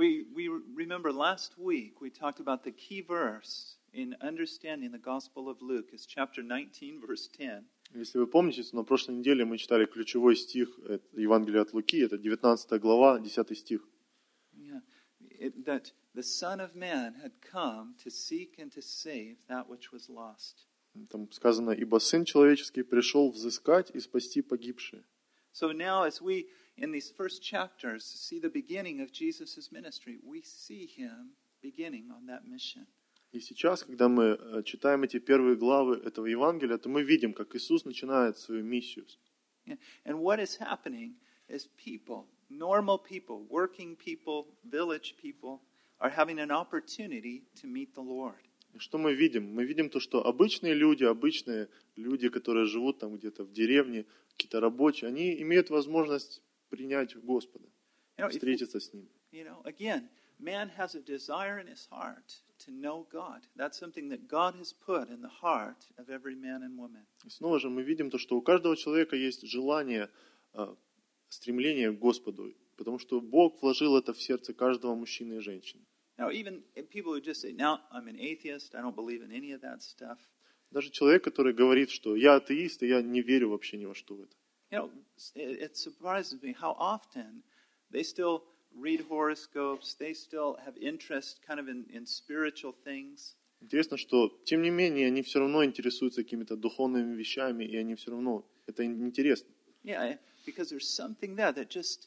We remember last week we talked about the key verse in understanding the Gospel of Luke is chapter 19, verse 10. Если вы помните, на прошлой неделе мы читали ключевой стих Евангелия от Луки, это 19 глава, 10 стих. Yeah, that the Son of Man had come to seek and to save that which was lost. Там сказано, ибо Сын Человеческий пришел взыскать и спасти погибшие. So now as we, in these first chapters, see the beginning of Jesus' ministry, we see him beginning on that mission. И сейчас, когда мы читаем эти первые главы этого Евангелия, то мы видим, как Иисус начинает свою миссию. Yeah. And what is happening is people, normal people, working people, village people, are having an opportunity to meet the Lord. И что мы видим? Мы видим то, что обычные люди, которые живут там где-то в деревне, какие-то рабочие, они имеют возможность принять Господа, встретиться с Ним. Again, man has a desire in his heart to know God. That's something that God has put in the heart of every man and woman. И снова же мы видим то, что у каждого человека есть желание, стремление к Господу, потому что Бог вложил это в сердце каждого мужчины и женщины. Now, even people who just say, "Now, I'm an atheist. I don't believe in any of that stuff." Даже человек, который говорит, что я атеист, и я не верю вообще ни во что в это. It surprises me how often they still read horoscopes, they still have interest kind of in spiritual things. Интересно, что, тем не менее, они все равно интересуются какими-то духовными вещами, и они все равно, это интересно. Yeah, because there's something there that just,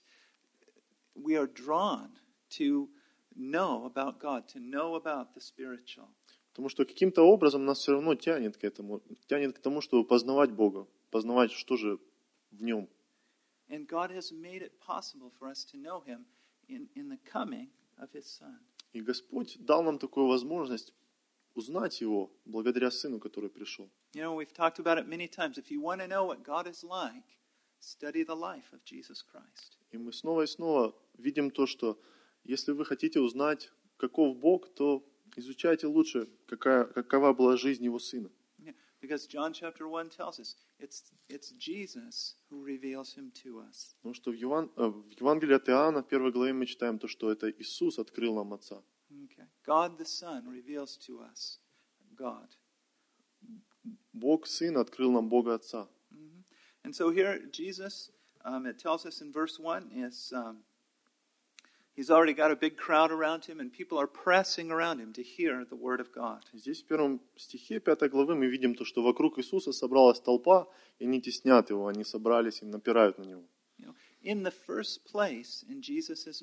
we are drawn to know about God, to know about the spiritual. Потому что каким-то образом нас все равно тянет к тому, чтобы познавать Бога, познавать, что же в Нем. And God has made it possible for us to know Him in the coming of His Son. И Господь дал нам такую возможность узнать Его благодаря Сыну, который пришел. We've talked about it many times. If you want to know what God is like, study the life of Jesus Christ. И мы снова и снова видим то, что если вы хотите узнать, каков Бог, то изучайте лучше, какова была жизнь Его Сына. Because John chapter 1 tells us it's Jesus who reveals him to us. Потому что в Евангелии от Иоанна, в 1 главе мы читаем то, что это Иисус открыл нам Отца. Okay. God the Son reveals to us God. Бог Сын открыл нам Бога Отца. And so here Jesus, it tells us in verse 1, is he's already got a big crowd around him, and people are pressing around him to hear the word of God. Здесь в первом стихе 5 главы мы видим то, что вокруг Иисуса собралась толпа, и они теснят Его, они собрались и напирают на Него. In the first place in Jesus'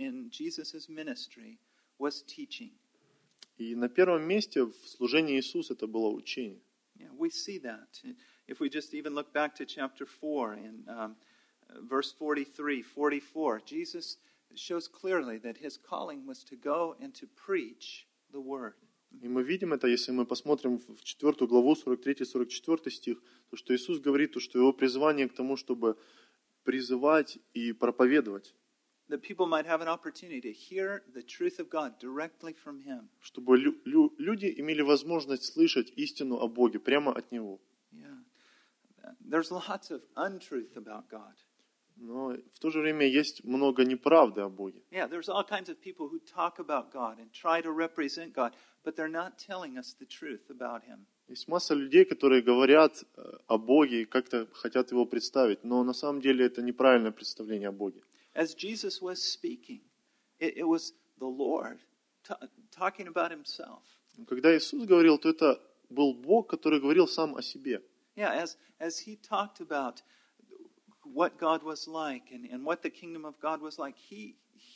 ministry was teaching. И на первом месте в служении Иисуса это было учение. Yeah, we see that. If we just even look back to chapter 4 in verse 43, 44, Jesus shows clearly that his calling was to go and to preach the word. И мы видим это, если мы посмотрим в 4 главу, 43-44 стих, то, что Иисус говорит, то, что его призвание к тому, чтобы призывать и проповедовать. That people might have an opportunity to hear the truth of God directly from him. Чтобы люди имели возможность слышать истину о Боге прямо от Него. Yeah. There's lots of untruth about God. Но в то же время есть много неправды о Боге. Yeah, there's all kinds of people who talk about God and try to represent God, but they're not telling us the truth about Him. Есть масса людей, которые говорят о Боге и как-то хотят Его представить, но на самом деле это неправильное представление о Боге. As Jesus was speaking, it was the Lord talking about Himself. Когда Иисус говорил, то это был Бог, который говорил сам о себе. Yeah, as He talked about what God was like and what the kingdom of God was like, He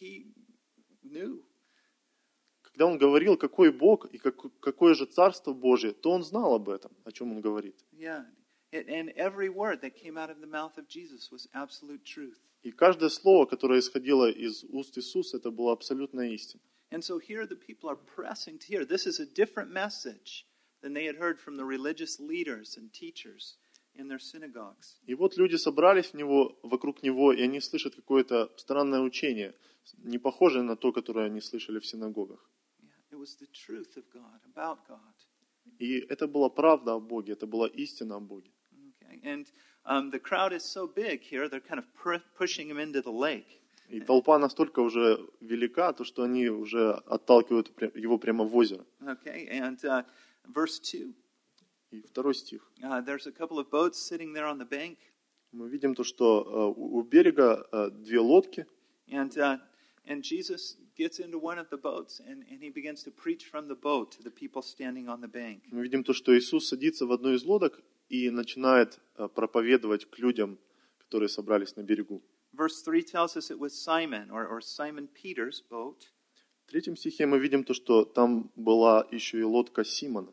knew. Когда Он говорил, какой Бог и какое же Царство Божие, то Он знал об этом, о чем Он говорит. Yeah, and every word that came out of the mouth of Jesus was absolute truth. И каждое слово, которое исходило из уст Иисуса, это была абсолютная истина. And so here the people are pressing to hear. This is a different message than they had heard from the religious leaders and teachers in their synagogues. И вот люди собрались вокруг Него, и они слышат какое-то странное учение, не похожее на то, которое они слышали в синагогах. It was the truth of God, about God. И это была правда о Боге, это была истина о Боге. Okay. And the crowd is so big here, they're kind of pushing him into the lake. И толпа настолько уже велика, то что они уже отталкивают его прямо в озеро. Okay, and verse 2. И 2 стих. There's a couple of boats sitting there on the bank. Мы видим то, что у берега 2 лодки. And Jesus gets into one of the boats and he begins to preach from the boat to the people standing on the bank. Мы видим то, что Иисус садится в одну из лодок и начинает проповедовать к людям, которые собрались на берегу. Verse 3 tells us it was Simon or Simon Peter's boat. В 3 стихе мы видим то, что там была еще и лодка Симона.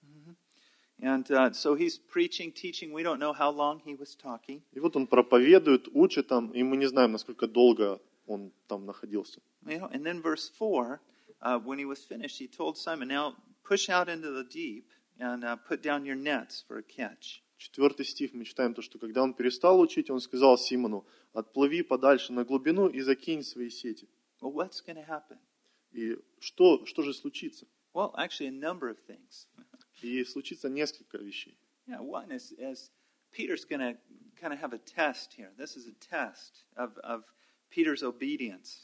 And so he's preaching, teaching. We don't know how long he was talking. И вот он проповедует, учит там, и мы не знаем, насколько долго он там находился. And then verse 4, when he was finished, he told Simon, now push out into the deep and put down your nets for a catch. 4 стих мы читаем то, что когда он перестал учить, он сказал Симону: отплыви подальше на глубину и закинь свои сети. Well, what's going to happen? И что же случится? Well, actually, a number of things. И случится несколько вещей. Yeah, one is Peter's going to kind of have a test here. This is a test of Peter's obedience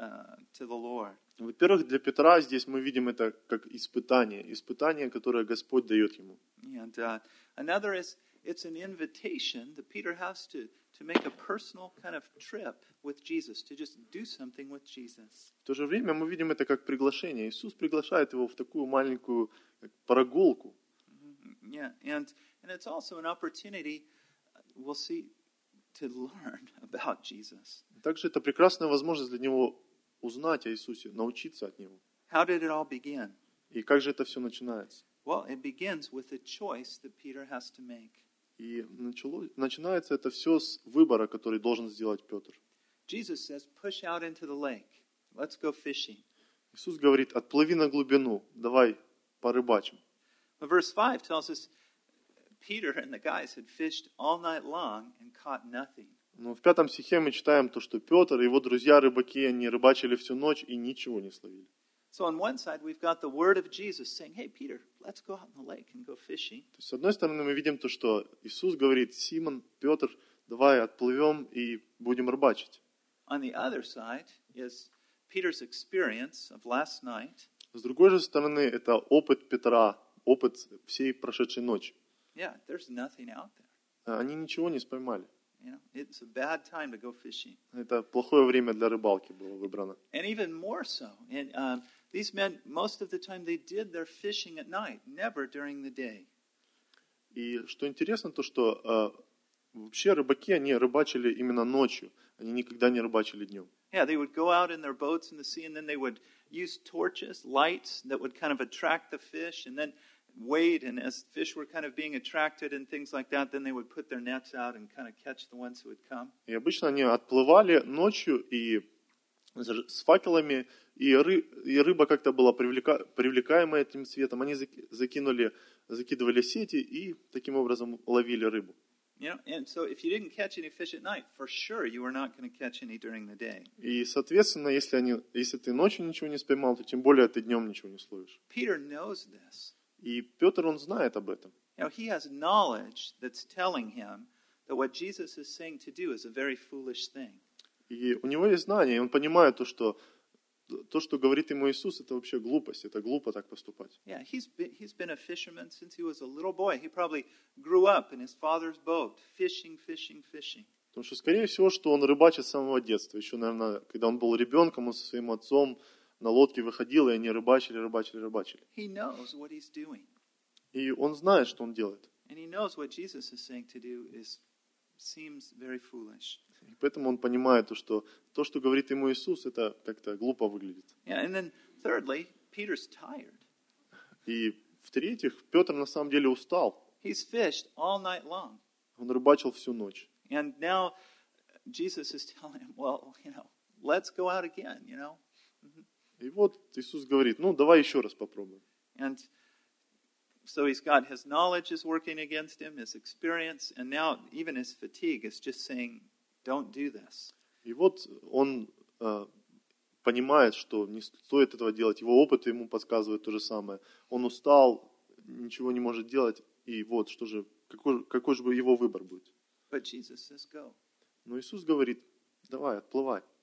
to the Lord. Во-первых, для Петра здесь мы видим это как испытание, которое Господь дает ему. And another is it's an invitation that Peter has to make a personal kind of trip with Jesus, to just do something with Jesus. В то же время мы видим это как приглашение. Иисус приглашает его в такую маленькую прогулку. Yeah, and it's also an opportunity, we'll see, to learn about Jesus. Также это прекрасная возможность для него узнать о Иисусе, научиться от него. How did it all begin? И как же это все начинается? Well, it begins with a choice that Peter has to make. И начинается это все с выбора, который должен сделать Петр. Jesus says, push out into the lake. Let's go fishing. Иисус говорит: отплыви на глубину, давай порыбачим. But verse 5 tells us Peter and the guys had fished all night long and caught nothing. Но в 5 стихе мы читаем то, что Петр и его друзья-рыбаки, они рыбачили всю ночь и ничего не словили. So on one side we've got the word of Jesus saying, hey, Peter, let's go out in the lake and go fishing. То есть, с одной стороны, мы видим то, что Иисус говорит: Симон, Петр, давай отплывем и будем рыбачить. On the other side is Peter's experience of last night. С другой же стороны, это опыт Петра, опыт всей прошедшей ночи. Yeah, there's nothing out there. Они ничего не споймали. You know, it's a bad time to go fishing. Это плохое время для рыбалки было выбрано. And even more so. And these men, most of the time, they did their fishing at night, never during the day. И что интересно, то что вообще рыбаки, они рыбачили именно ночью. Они никогда не рыбачили днем. Yeah, they would go out in their boats in the sea, and then they would use torches, lights that would kind of attract the fish, and then wait, and as fish were kind of being attracted and things like that, then they would put their nets out and kind of catch the ones who would come. И обычно они отплывали ночью и с факелами, и рыба как-то была привлекаема этим светом. Они закидывали сети и таким образом ловили рыбу. You know, and so if you didn't catch any fish at night, for sure you were not going to catch any during the day. И, соответственно, если ты ночью ничего не споймал, то тем более ты днем ничего не словишь. Peter knows this. И Петр, он знает об этом. You know, he has knowledge that's telling him that what Jesus is saying to do is a very foolish thing. И у него есть знание, и он понимает то, что говорит ему Иисус, это вообще глупость, это глупо так поступать. Yeah, he's been a fisherman since he was a little boy. He probably grew up in his father's boat, fishing. Потому что, скорее всего, что он рыбачит с самого детства. Еще, наверное, когда он был ребенком, он со своим отцом на лодке выходил, и они рыбачили. He knows what he's doing. И он знает, что он делает. And he knows what Jesus is saying to do seems very foolish. И поэтому он понимает, что говорит ему Иисус, это как-то глупо выглядит. Yeah, and then thirdly, Peter's tired. И в-третьих, Петр на самом деле устал. He's fished all night long. Он рыбачил всю ночь. And now Jesus is telling him, well, let's go out again, И вот Иисус говорит: давай еще раз попробуем. And so he's got his knowledge is working against him, his experience, and now even his fatigue is just saying, don't do this. И вот он понимает, что не стоит этого делать. Его опыт ему подсказывает то же самое. Он устал, ничего не может делать. И вот, какой же его выбор будет? But Jesus says, go. Но Иисус говорит: давай, отплывай.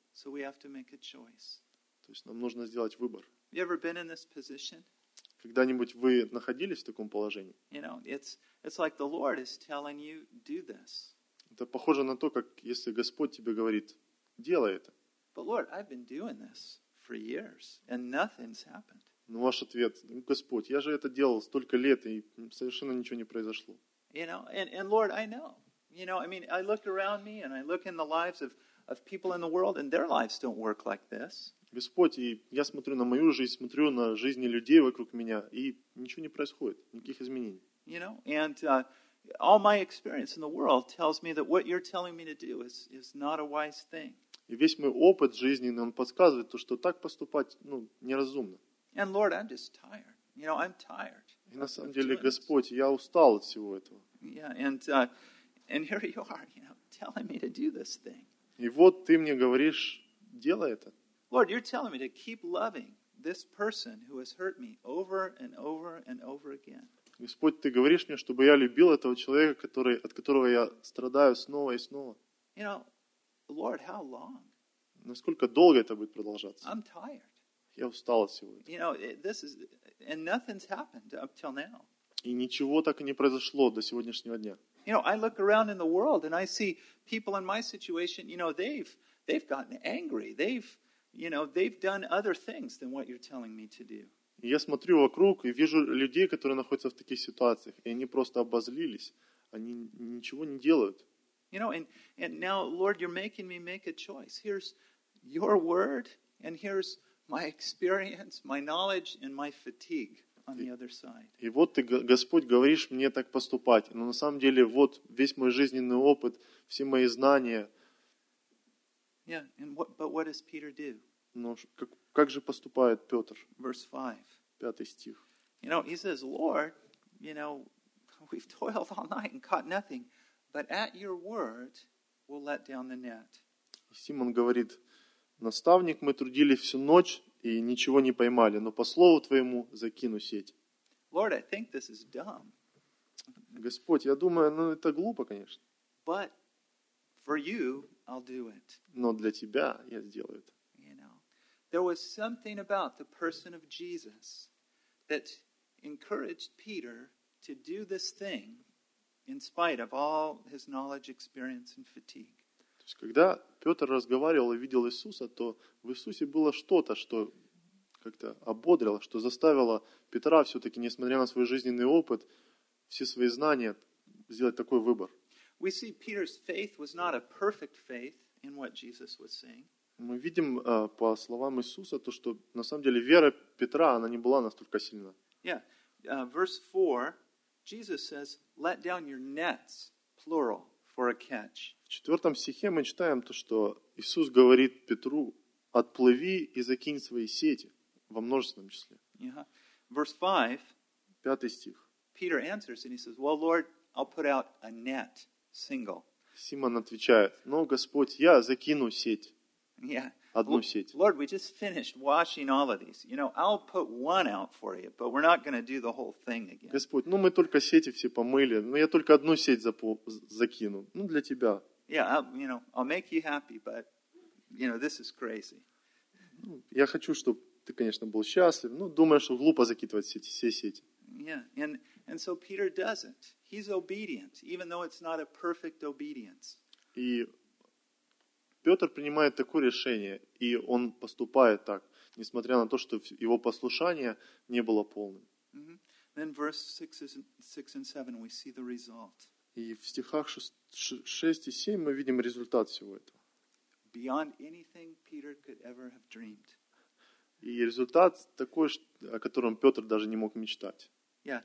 So we have to make a choice. То есть нам нужно сделать выбор. You ever been in this position? Когда-нибудь вы находились в таком положении? You know, it's like the Lord is telling you, do this. Это похоже на то, как если Господь тебе говорит, делай это. But Lord, I've been doing this for years, and nothing's happened. Но ваш ответ, Господь, я же это делал столько лет, и совершенно ничего не произошло. You know, and Lord, I know. You know, I mean, I look around me, and I look in the lives of people in the world, and their lives don't work like this. Господь, и я смотрю на мою жизнь, смотрю на жизни людей вокруг меня, и ничего не происходит, никаких изменений. You know, and all my experience in the world tells me that what you're telling me to do is not a wise thing. И весь мой опыт жизненный, он подсказывает, то, что так поступать неразумно. And Lord, I'm just tired. You know, I'm tired. И на самом деле, Господь, я устал от всего этого. Yeah, and here you are, you know, telling me to do this thing. И вот ты мне говоришь, делай это. Lord, you're telling me to keep loving this person who has hurt me over and over and over again. Господь, ты говоришь мне, чтобы я любил этого человека, от которого я страдаю снова и снова. You know, Lord, how long? Насколько долго это будет продолжаться? I'm tired. Я устал от всего этого. You know, and nothing's happened up till now. И ничего так и не произошло до сегодняшнего дня. You know, I look around in the world and I see people in my situation, you know, they've gotten angry. They've done other things than what you're telling me to do. И я смотрю вокруг и вижу людей, которые находятся в таких ситуациях, и они просто обозлились, они ничего не делают. You know, and now, Lord, you're making me make a choice. Here's your word, and here's my experience, my knowledge, and my fatigue on the other side. И вот ты, Господь, говоришь мне так поступать, но на самом деле вот весь мой жизненный опыт, все мои знания. Yeah, but what does Peter do? Но как же поступает Петр? Verse 5. 5 стих. You know, he says, Lord, you know, we've toiled all night and caught nothing, but at your word we'll let down the net. Симон говорит, наставник, мы трудились всю ночь и ничего не поймали, но по слову твоему закину сеть. Lord, I think this is dumb. Господь, я думаю, это глупо, конечно. But for you, I'll do it. Но для тебя я сделаю это. You know, there was something about the person of Jesus that encouraged Peter to do this thing in spite of all his knowledge, experience, and fatigue. То есть, когда Петр разговаривал и видел Иисуса, то в Иисусе было что-то, что как-то ободрило, что заставило Петра все-таки, несмотря на свой жизненный опыт, все свои знания, сделать такой выбор. We see Peter's faith was not a perfect faith in what Jesus was saying. Мы видим по словам Иисуса то, что на самом деле вера Петра, она не была настолько сильна. Yeah, verse 4, Jesus says, let down your nets, plural, for a catch. В 4 стихе мы читаем то, что Иисус говорит Петру, отплыви и закинь свои сети, во множественном числе. Yeah. Verse 5, 5 стих. Peter answers and he says, well, Lord, I'll put out a net, single. Симон отвечает, но, Господь, я закину сеть, Yeah. одну сеть. Lord, we just finished washing all of these. You know, I'll put one out for you, but we're not going to do the whole thing again. Господь, мы только сети все помыли, но я только одну сеть закину, для тебя. Yeah, I'll make you happy, but, this is crazy. Я хочу, чтобы ты, конечно, был счастлив, думаю, что глупо закидывать все сети. Yeah, and so Peter does it. He's obedient, even though it's not a perfect obedience. И Петр принимает такое решение, и он поступает так, несмотря на то, что его послушание не было полным. Then verse 6 and 7, we see the result. И в стихах 6 и 7 мы видим результат всего этого. Beyond anything Peter could ever have dreamed. И результат такой, о котором Петр даже не мог мечтать. Yeah,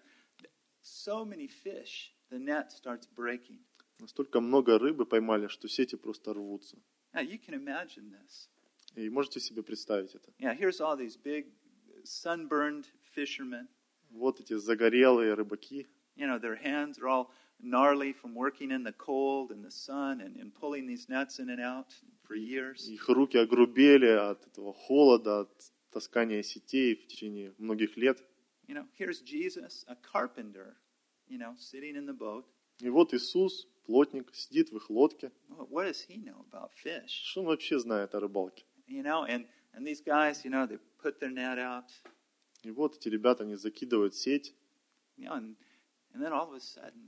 so many fish, the net starts breaking. Настолько много рыбы поймали, что сети просто рвутся. Now you can imagine this. И можете себе представить это. Yeah, here's all these big sunburned fishermen. Вот эти загорелые рыбаки. Their hands are all gnarly from working in the cold and the sun and pulling these nets in and out for years. Их руки огрубели от этого холода, от таскания сетей в течение многих лет. Here's Jesus, a carpenter, sitting in the boat. И вот Иисус, плотник, сидит в их лодке. What does he know about fish? Что он вообще знает о рыбалке? And these guys, they put their net out, И вот эти ребята, они закидывают сеть, and then all of a sudden,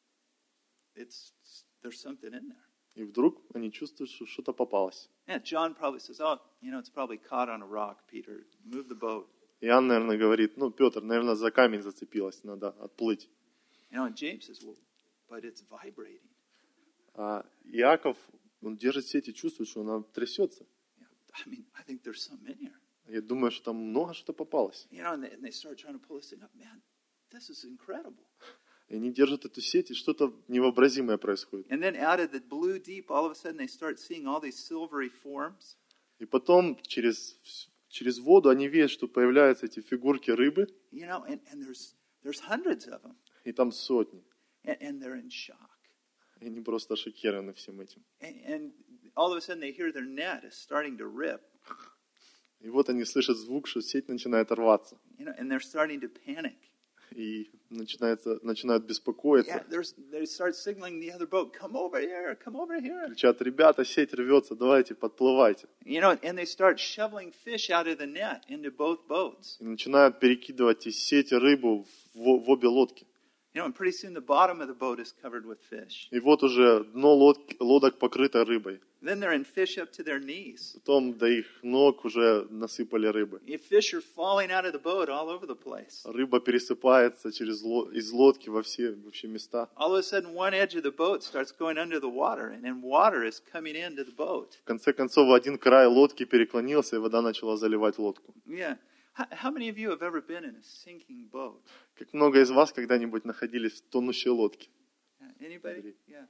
there's something in there. и вдруг они чувствуют, что что-то попалось. Yeah, John probably says, it's probably caught on a rock, Peter. Move the boat. Иоанн, наверное, говорит, Петр, наверное, за камень зацепилась, надо отплыть. And James says, well, but it's vibrating. А Иаков, он держит сеть и чувствует, что она трясется. I think there's some in here. Я думаю, что там много что попалось. And they start trying to pull this thing up. Man, this is incredible. И они держат эту сеть, и что-то невообразимое происходит. And then out of the blue deep, all of a sudden they start seeing all these silvery forms. И потом через воду они видят, что появляются эти фигурки рыбы. And there's hundreds of them. И там сотни. And they're in shock. И они просто шокированы всем этим. And all of a sudden they hear their net is starting to rip. И вот они слышат звук, что сеть начинает рваться. And they're starting to panic. И начинают беспокоиться. Yeah, they start signaling the other boat, come over here. Кричат, ребята, сеть рвется, давайте, подплывайте. And they start shoveling fish out of the net into both boats. И начинают перекидывать из сети рыбу в обе лодки. And pretty soon the bottom of the boat is covered with fish. И вот уже дно лодок покрыто рыбой. Then they're in fish up to their knees. Потом до их ног уже насыпали рыбы. Fish are falling out of the boat all over the place. Рыба пересыпается из лодки во все места. All of a sudden one edge of the boat starts going under the water, and then water is coming into the boat. В конце концов, один край лодки переклонился, и вода начала заливать лодку. Yeah. How many of you have ever been in a sinking boat? Как много из вас когда-нибудь находились в тонущей лодке? Anybody? Yeah.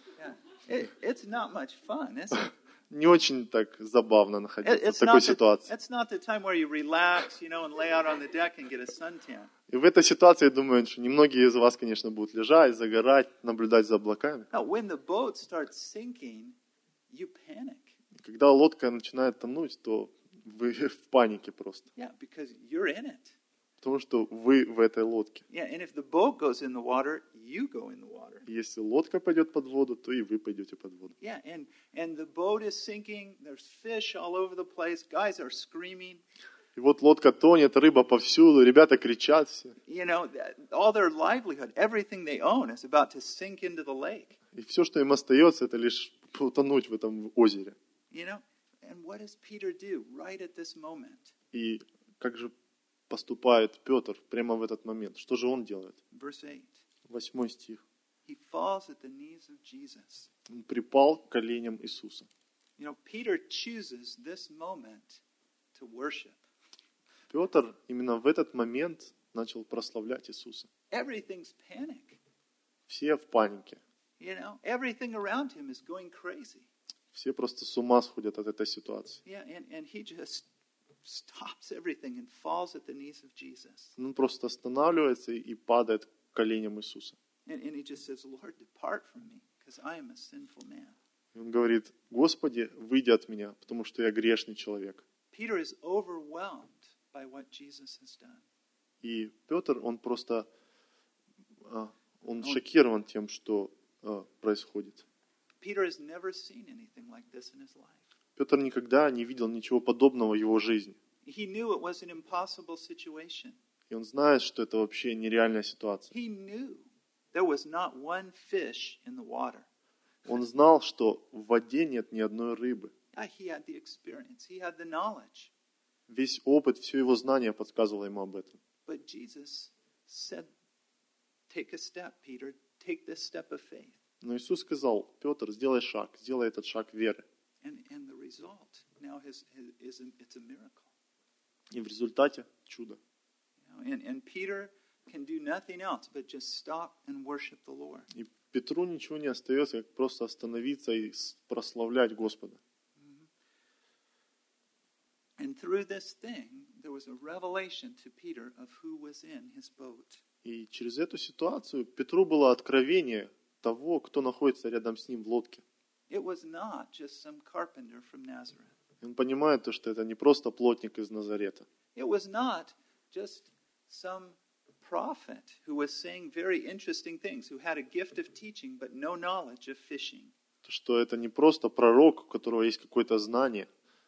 It's not much fun, is it? Не очень так забавно находиться в такой ситуации. It's not the time where you relax, and lay out on the deck and get a suntan. И в этой ситуации, я думаю, что немногие из вас, конечно, будут лежать, загорать, наблюдать за облаками. Now, when the boat starts sinking, you panic. Когда лодка начинает тонуть, то вы в панике просто. Yeah, because you're in it. Потому что вы в этой лодке. Yeah, and if the boat goes in the water, you go in the water. Если лодка пойдет под воду, то и вы пойдете под воду. Yeah, and the boat is sinking. There's fish all over the place. Guys are screaming. И вот лодка тонет, рыба повсюду, ребята кричат все. All their livelihood, everything they own, is about to sink into the lake. И все, что им остается, это лишь утонуть в этом озере. And what does Peter do right at this moment? И как же поступает Петр прямо в этот момент? Что же он делает? Verse 8. 8 стих. He falls at the knees of Jesus. Он припал к коленям Иисуса. Peter chooses this moment to worship. Петр именно в этот момент начал прославлять Иисуса. Everything's panic. Все в панике. Everything around him is going crazy. Все просто с ума сходят от этой ситуации. Yeah, and he just stops everything and falls at the knees of Jesus. Он просто останавливается и падает к коленям Иисуса. And he just says, Lord, depart from me, because I am a sinful man. И он говорит, Господи, выйди от меня, потому что я грешный человек. Peter is overwhelmed by what Jesus has done. И Петр, он просто, он шокирован тем, что происходит. Peter has never seen anything like this in his life. Петр никогда не видел ничего подобного в его жизни. He knew it was an impossible situation. И он знает, что это вообще нереальная ситуация. He knew there was not one fish in the water. Он знал, что в воде нет ни одной рыбы. He had the experience. He had the knowledge. Весь опыт, все его знания подсказывало ему об этом. But Jesus said, take a step, Peter. Take this step of faith. Но Иисус сказал, Петр, сделай этот шаг веры. And the result now it's a miracle. И в результате чудо. And Peter can do nothing else but just stop and worship the Lord. И Петру ничего не остается, как просто остановиться и прославлять Господа. And through this thing, there was a revelation to Peter of who was in his boat. И через эту ситуацию Петру было откровение того, кто находится рядом с ним в лодке. It was not just some carpenter from Nazareth. Он понимает, что это не просто плотник из Назарета. It was not just some prophet who was saying very interesting things, who had a gift of teaching but no knowledge of fishing. Что это не просто пророк, у которого есть какое-то знание,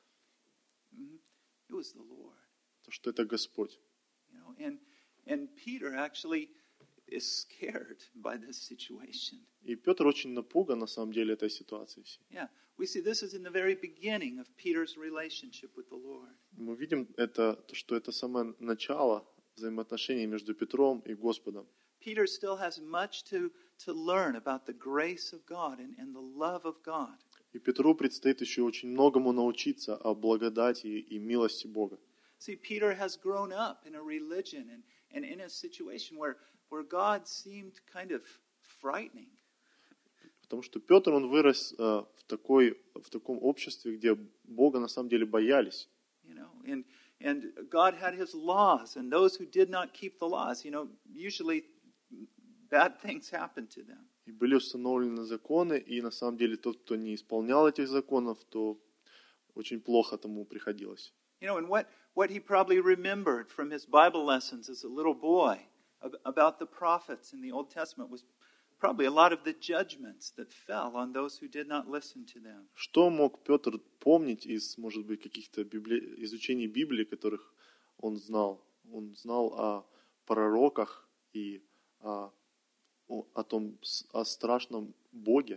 It was the Lord. то что это Господь. You know, and Peter actually is scared by this situation. И Петр очень напуган на самом деле этой ситуацией. Yeah, we see this is in the very beginning of Peter's relationship with the Lord. Мы видим это, что это самое начало взаимоотношений между Петром и Господом. Peter still has much to learn about the grace of God and the love of God. И Петру предстоит еще очень многому научиться о благодати и милости Бога. See, Peter has grown up in a religion and in a situation where God seemed kind of frightening. Потому что Петр, он вырос в таком обществе, где Бога на самом деле боялись. You know, and God had his laws, and those who did not keep the laws, you know, usually bad things happened to them. И были установлены законы, и на самом деле тот, кто не исполнял этих законов, то очень плохо тому приходилось. You know, and what he probably remembered from his Bible lessons as a little boy about the prophets in the Old Testament was probably a lot of the judgments that fell on those who did not listen to them. Что мог Петр помнить из, может быть, каких-то изучений Библии, которых он знал? Он знал о пророках и о страшном Боге.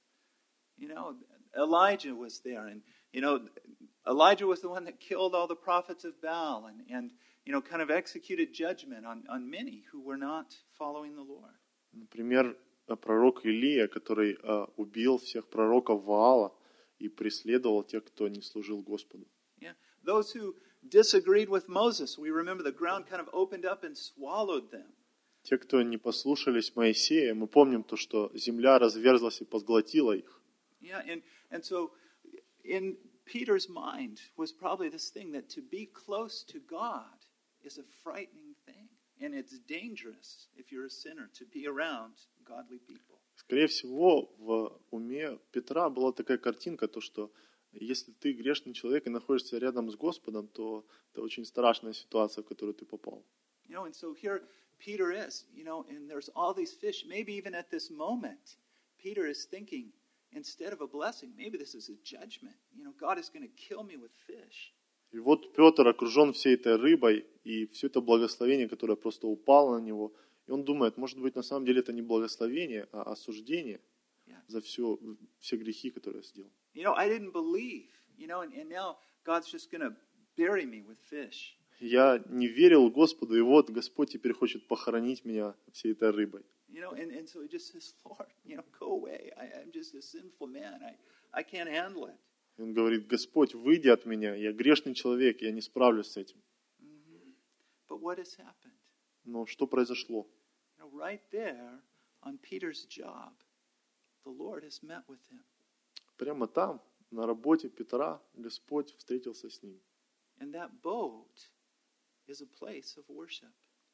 You know, Elijah was there, and you know, Elijah was the one that killed all the prophets of Baal and you know, kind of executed judgment on many who were not following the Lord. Например, пророк Илия, который убил всех пророков Ваала и преследовал тех, кто не служил Господу. Yeah, those who disagreed with Moses, we remember the ground kind of opened up and swallowed them. Те, кто не послушались Моисея, мы помним то, что земля разверзлась и поглотила их. Yeah, and so in Peter's mind was probably this thing that to be close to God is a frightening thing, and it's dangerous if you're a sinner to be around godly people. Скорее всего, в уме Петра была такая картинка, то, что если ты грешный человек и находишься рядом с Господом, то это очень страшная ситуация, в которую ты попал. You know, and so here Peter is, you know, and there's all these fish. Maybe even at this moment, Peter is thinking, instead of a blessing, maybe this is a judgment. You know, God is going to kill me with fish. И вот Петр окружен всей этой рыбой, и все это благословение, которое просто упало на него, и он думает, может быть, на самом деле это не благословение, а осуждение за все грехи, которые я сделал. You know, I didn't believe, you know, and now God's just going to bury me with fish. Я не верил Господу, и вот Господь теперь хочет похоронить меня всей этой рыбой. You know, and so he just says, Lord, you know, go away. I'm just a sinful man. I can't handle it. И он говорит, Господь, выйди от меня, я грешный человек, я не справлюсь с этим. But what has happened? Но что произошло? You know, right there on Peter's job, the Lord has met with him. Прямо там, на работе Петра, Господь встретился с ним. And that boat is a place of worship.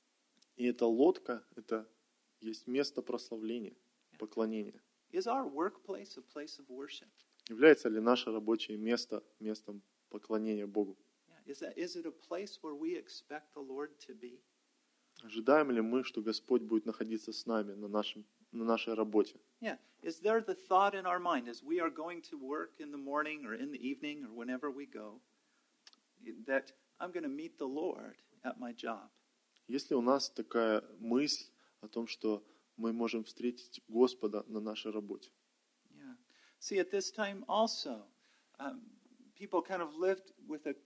И эта лодка, это есть место прославления, поклонения. Is our workplace a place of worship? Является ли наше рабочее место местом поклонения Богу? Is it a place where we expect the Lord to be? Ожидаем ли мы, что Господь будет находиться с нами на нашей работе? Yeah. Is there the thought in our mind as we are going to work in the morning or in the evening or whenever we go that I'm going to meet the Lord at my job? Есть ли у нас такая мысль о том, что мы можем встретить Господа на нашей работе? Yeah. See, at this time also, people kind of lived with a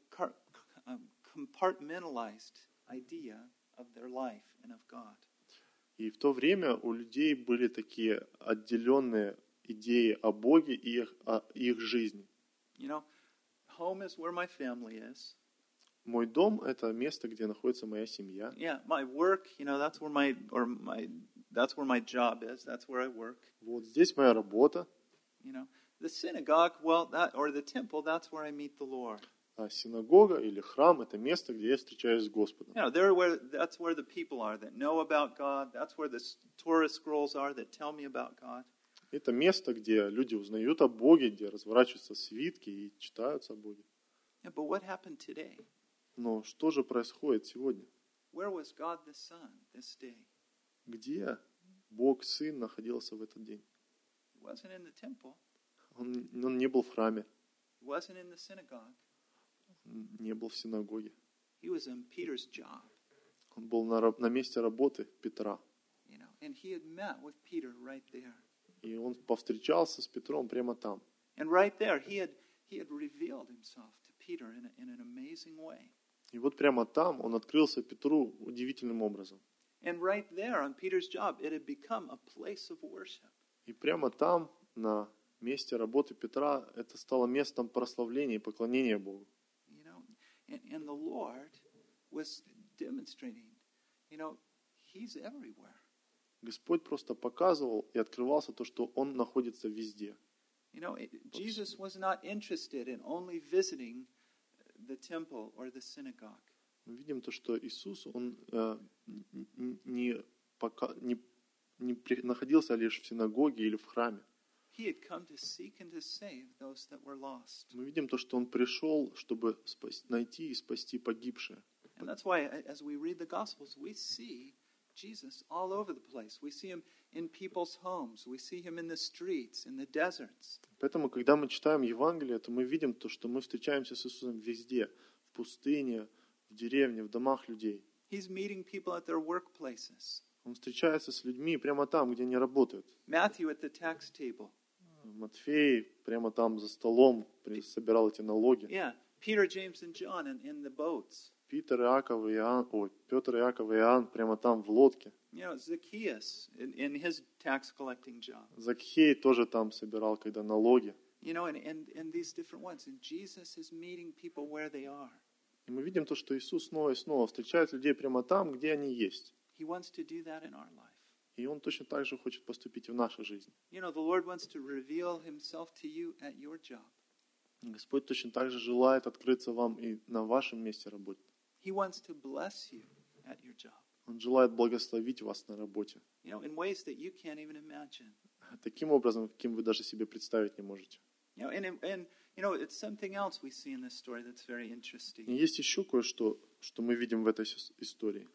compartmentalized idea of their life and of God. И в то время у людей были такие отделенные идеи о Боге и о их жизни. You know, home is where my family is. Мой дом – это место, где находится моя семья. Yeah, my work, you know, that's where my job is. That's where I work. Вот здесь моя работа. You know, the synagogue, well, or the temple, that's where I meet the Lord. А синагога или храм – это место, где я встречаюсь с Господом. You know, that's where the people are that know about God. That's where the Torah scrolls are that tell me about God. Это место, где люди узнают о Боге, где разворачиваются свитки и читаются о Боге. Yeah, but what happened today? Но что же происходит сегодня? where was God the Son this day? Где Бог Сын находился в этот день? He wasn't in the temple. Он не был в храме, He wasn't in the synagogue. он не был в синагоге. He was in Peter's job, Он был на месте работы Петра. and he had met with Peter right there. И он повстречался с Петром прямо там. And right there, he had revealed himself to Peter in an amazing way. И вот прямо там он открылся Петру удивительным образом. And right there on Peter's job, it had become a place of worship. И прямо там, на месте работы Петра, это стало местом прославления и поклонения Богу. And the Lord was demonstrating, He's everywhere. Господь просто показывал и открывался то, что Он находится везде. Jesus was not interested in only visiting the temple or the synagogue. Мы видим то, что Иисус, Он не находился лишь в синагоге или в храме. He had come to seek and to save those that were lost. Мы видим то, что Он пришел, чтобы найти и спасти погибшие. And that's why, as we read the Gospels, we see Jesus all over the place. We see Him in people's homes. We see Him in the streets, in the deserts. Поэтому, когда мы читаем Евангелие, то мы видим то, что мы встречаемся с Иисусом везде. В пустыне, в деревне, в домах людей. He's meeting people at their workplaces. Он встречается с людьми прямо там, где они работают. Matthew at the tax table. Матфей прямо там за столом собирал эти налоги. Yeah, Peter, James, and John in the boats. Петр, Иаков и Иоанн прямо там в лодке. Zacchaeus in his tax collecting job. Закхей тоже там собирал, когда налоги. And these different ones. And Jesus is meeting people where they are. И мы видим то, что Иисус снова и снова встречает людей прямо там, где они есть. He wants to do that in our life. И Он точно так же хочет поступить в нашей жизни. The Lord wants to reveal Himself to you at your job. Господь точно так же желает открыться вам и на вашем месте работы. He wants to bless you at your job. Он желает благословить вас на работе. In ways that you can't even imagine. Таким образом, каким вы даже себе представить не можете. It's something else we see in this story that's very interesting. И есть еще кое-что, что мы видим в этой истории.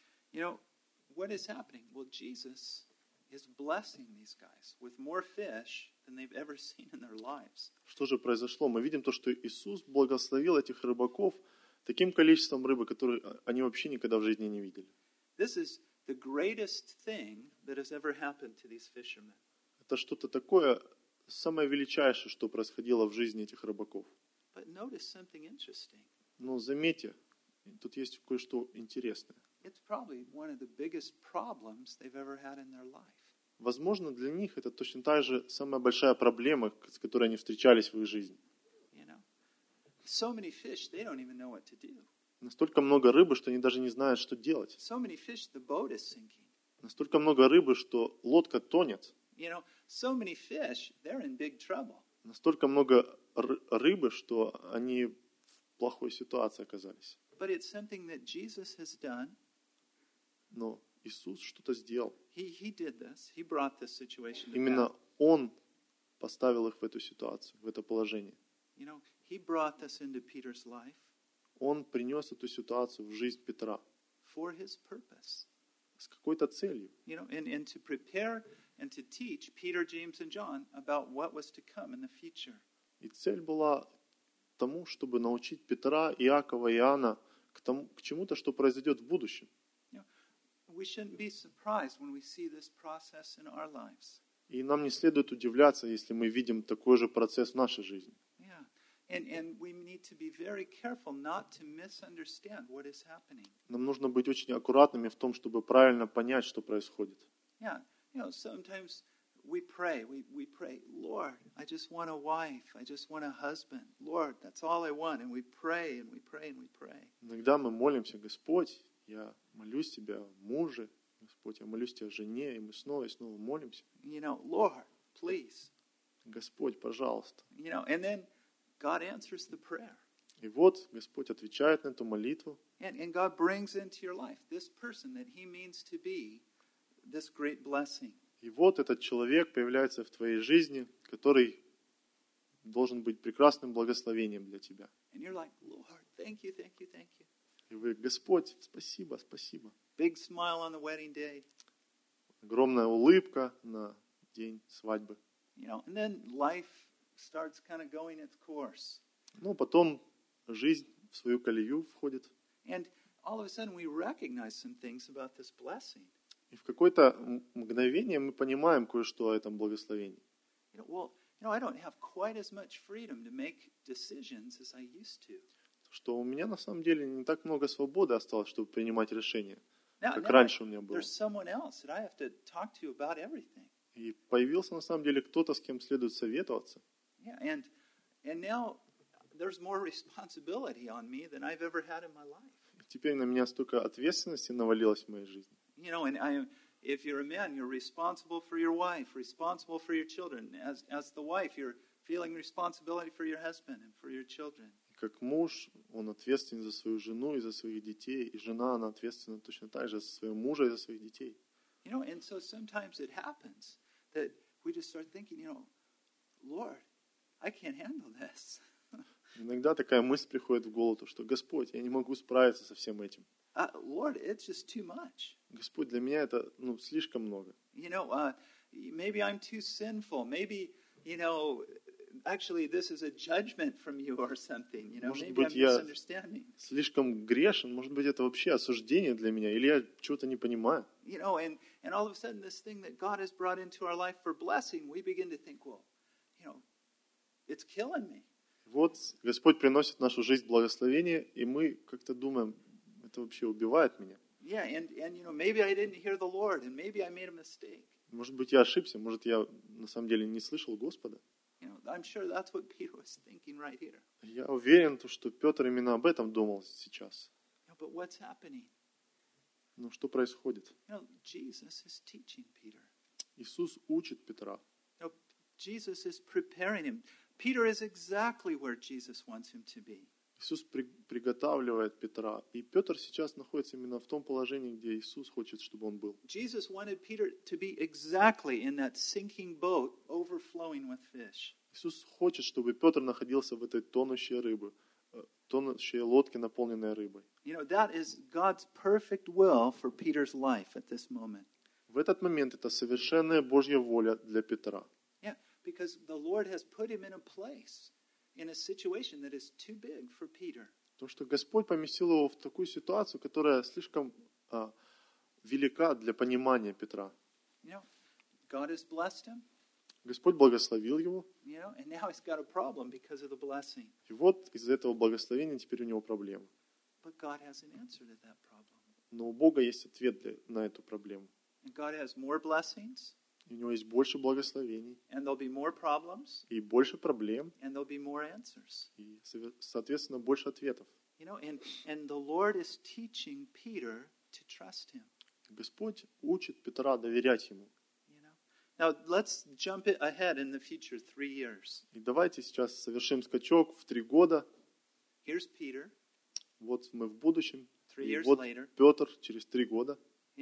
What is happening? Well, Jesus is blessing these guys with more fish than they've ever seen in their lives. Что же произошло? Мы видим то, что Иисус благословил этих рыбаков таким количеством рыбы, которые они вообще никогда в жизни не видели. This is the greatest thing that has ever happened to these fishermen. Это что-то такое, самое величайшее, что происходило в жизни этих рыбаков. But notice something interesting. Но заметьте, тут есть кое-что интересное. It's probably one of the biggest problems they've ever had in their life. Возможно, для них это точно так же самая большая проблема, с которой они встречались в их жизни. So many fish, they don't even know what to do. Настолько много рыбы, что они даже не знают, что делать. So many fish, the boat is sinking. Настолько много рыбы, что лодка тонет. So many fish, they're in big trouble. Настолько много рыбы, что они в плохой ситуации оказались. But it's something that Jesus has done. Но Иисус что-то сделал. He did this. He brought this situation to pass. Именно Он поставил их в эту ситуацию, в это положение. He brought this into Peter's life. Он принес эту ситуацию в жизнь Петра. For his purpose. С какой-то целью. And to prepare and to teach Peter, James, and John about what was to come in the future. И цель была тому, чтобы научить Петра, Иакова и Иоанна к чему-то, что произойдет в будущем. We shouldn't be surprised when we see this process in our lives. И нам не следует удивляться, если мы видим такой же процесс в нашей жизни. And we need to be very careful not to misunderstand what is happening. Нам нужно быть очень аккуратными в том, чтобы правильно понять, что происходит. Sometimes we pray, Lord, I just want a wife, I just want a husband. Lord, that's all I want. And we pray and we pray and we pray. Иногда мы молимся: Господь, я молюсь Тебя о муже, Господь, я молюсь Тебя о жене, и мы снова и снова молимся. Lord, please. Господь, пожалуйста. And then God answers the prayer. И вот Господь отвечает на эту молитву. And God brings into your life this person that He means to be this great blessing. И вот этот человек появляется в твоей жизни, который должен быть прекрасным благословением для тебя. And you're like, Lord, thank you, thank you, thank you. И И вы, Господь, спасибо, спасибо. Big smile on the wedding day. Огромная улыбка на день свадьбы. And then life starts kind of going its course. Ну, потом жизнь в свою колею входит. And all of a sudden we recognize some things about this blessing. И в какое-то мгновение мы понимаем кое-что о этом благословении. I don't have quite as much freedom to make decisions as I used to. Что у меня на самом деле не так много свободы осталось, чтобы принимать решения, как Now раньше у меня было. there's someone else that I have to talk to about everything. И появился на самом деле кто-то, с кем следует советоваться. Yeah, and now there's more responsibility on me than I've ever had in my life. Теперь на меня столько ответственности навалилось в моей жизни. And if you're a man, you're responsible for your wife, responsible for your children. As the wife, you're feeling responsibility for your husband and for your children. Как муж, он ответственен за свою жену и за своих детей, и жена, она ответственна точно так же за своего мужа и за своих детей. And so sometimes it happens that we just start thinking, Lord, I can't handle this. Иногда такая мысль приходит в голову, что Господь, я не могу справиться со всем этим. Lord, it's just too much. Господь, для меня это слишком много. Maybe I'm too sinful. Maybe, actually this is a judgment from you or something. Может Maybe быть, I'm я misunderstanding. слишком грешен, может быть, это вообще осуждение для меня, или я чего-то не понимаю. And all of a sudden this thing that God has brought into our life for blessing, we begin to think, well, it's killing me. Вот Господь приносит в нашу жизнь благословение, и мы как-то думаем, это вообще убивает меня. Yeah, and maybe I didn't hear the Lord, and maybe I made a mistake. Может быть, я ошибся, может, я на самом деле не слышал Господа. I'm sure that's what Peter was thinking right here. Я уверен, что Петр именно об этом думал сейчас. But what's happening? Но что происходит? Jesus is teaching Peter. Иисус учит Петра. Jesus is preparing him. Peter is exactly where Jesus wants him to be. Иисус приготавливает Петра, и Петр сейчас находится именно в том положении, где Иисус хочет, чтобы он был. Jesus wanted Peter to be exactly in that sinking boat, overflowing with fish. Иисус хочет, чтобы Петр находился в этой тонущей лодке, наполненной рыбой. That is God's perfect will for Peter's life at this moment. В этот момент это совершенная Божья воля для Петра. Yeah, because the Lord has put him in a place, in a situation that is too big for Peter. Потому что Господь поместил его в такую ситуацию, которая слишком велика для понимания Петра. God has blessed him. Господь благословил его. And now he's got a problem because of the blessing. И вот из-за этого благословения теперь у него проблема. But God has an answer to that problem. Но у Бога есть ответ на эту проблему. And God has more blessings. И у него есть больше благословений. And there'll be more problems. И больше проблем. And there'll be more answers. И, соответственно, больше ответов. And the Lord is teaching Peter to trust him. Господь учит Петра доверять ему. Now let's jump ahead in the future 3 years. И давайте сейчас совершим скачок в 3 года. Here's Peter. Вот мы в будущем. 3 И years вот later. Петр через 3 года.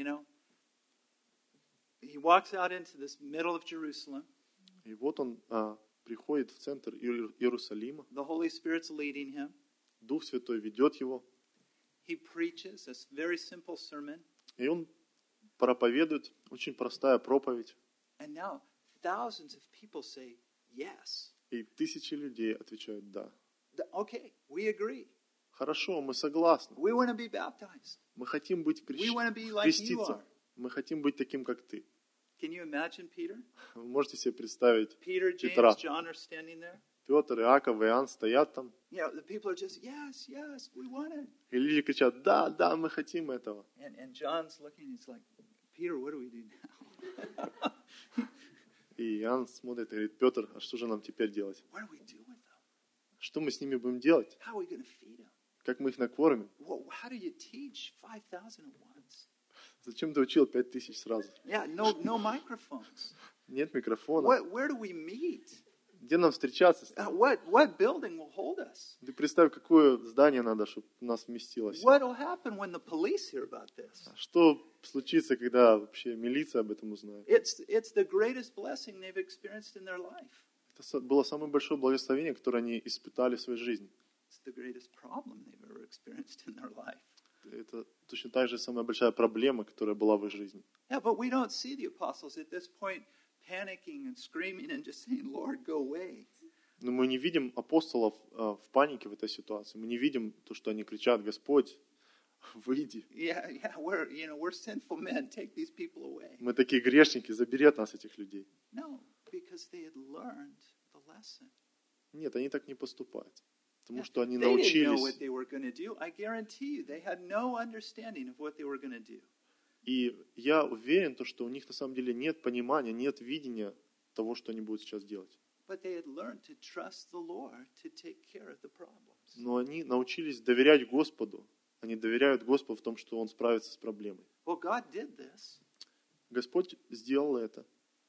He walks out into this middle of Jerusalem. И вот он приходит в центр Иерусалима. The Holy Spirit's leading him. Дух Святой ведет его. He preaches a very simple sermon. И он проповедует, очень простая проповедь. And now thousands of people say yes. И тысячи людей отвечают «да». Okay, we agree. Хорошо, мы согласны. We want to be baptized. Мы хотим быть We want to be like you креститься. are. Мы хотим быть таким, как ты. Can you imagine Peter? Вы можете себе представить Peter, Петра. James, John are standing there. Петр, Иаков и Иоанн стоят там. The people are just, yes, we want it. И люди кричат «да, да, мы хотим этого». And John's looking, he's like, Peter, what do we do now? И Иоанн смотрит и говорит: Петр, а что же нам теперь делать? What do we do with them? Что мы с ними будем делать? How are we going to feed them? Как мы их накормим? How do you teach 5,000 at once? Зачем ты учил 5000 сразу? Yeah, no microphones. Нет микрофона. Where do we meet? Где нам встречаться? What building will hold us? Ты представь, какое здание надо, чтобы нас вместилось. What will happen when the police hear about this? Что случится, когда вообще милиция об этом узнает? It's the greatest blessing they've experienced in their life. Это было самое большое благословение, которое они испытали в своей жизни. It's the greatest problem they've ever experienced in their life. Это точно так же самая большая проблема, которая была в их жизни. Yeah, but we don't see the apostles at this point panicking and screaming and just saying, Lord, go away. Но мы не видим апостолов в панике в этой ситуации. Мы не видим то, что они кричат: Господь, выйди. Yeah, we're sinful men. Take these people away. Мы такие грешники, забери от нас этих людей. No, because they had learned the lesson. Нет, они так не поступают. Потому что они They didn't know what научились. they were going to do. I guarantee you, they had no understanding of what they were going to do. И я уверен, что у них на самом деле нет понимания, нет видения того, что они будут сейчас делать. But they had learned to trust the Lord to take care of the problems. Но они научились доверять Господу. Они доверяют Господу в том, что Он справится с проблемой. Well, God did this. Господь сделал это.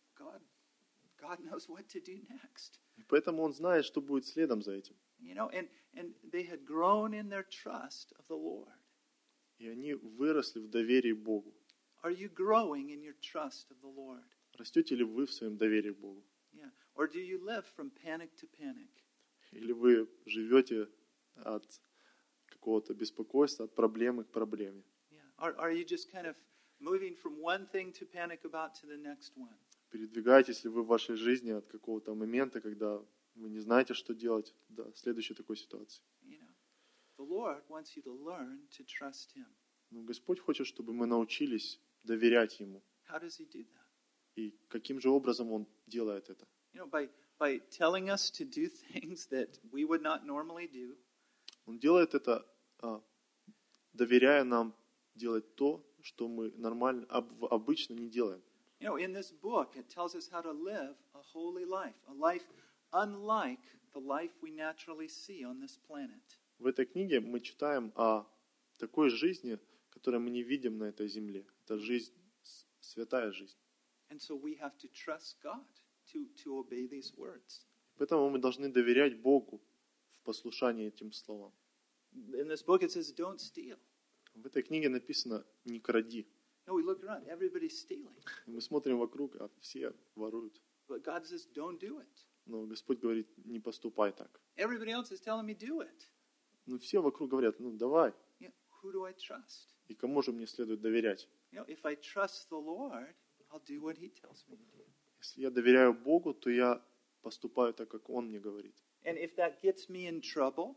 God knows what to do next. И поэтому Он знает, что будет следом за этим. You know, and they had grown in their trust of the Lord. И они выросли в доверии к Богу. Are you growing in your trust of the Lord? Растете ли вы в своем доверии к Богу? Yeah. Or do you live from panic to panic? Или вы живете от какого-то беспокойства, от проблемы к проблеме? Yeah. Are you just kind of moving from one thing to panic about to the next one? Передвигаетесь ли вы в вашей жизни от какого-то момента, когда вы не знаете, что делать, до следующей такой ситуации? You know, the Lord wants you to learn to trust Him. Но Господь хочет, чтобы мы научились доверять Ему. How does He do that? И каким же образом Он делает это? You know, by telling us to do things that we would not normally do. Он делает это, доверяя нам делать то, что мы нормально, обычно не делаем. You know, in this book, it tells us how to live a holy life, a life unlike the life we naturally see on this planet. В этой книге мы читаем о такой жизни, которую мы не видим на этой земле. Это жизнь, святая жизнь. And so we have to trust God to obey these words. Поэтому мы должны доверять Богу в послушании этим словам. In this book, it says, don't steal. В этой книге написано «не кради». No, we look around, everybody's stealing. И мы смотрим вокруг, а все воруют. But God says, don't do it. Но Господь говорит: не поступай так. Everybody else is telling me, do it. Но все вокруг говорят: ну давай. Yeah, who do I trust? И кому же мне следует доверять? You know, if I trust the Lord, I'll do what He tells me to do. Если я доверяю Богу, то я поступаю так, как Он мне говорит. And if that gets me in trouble,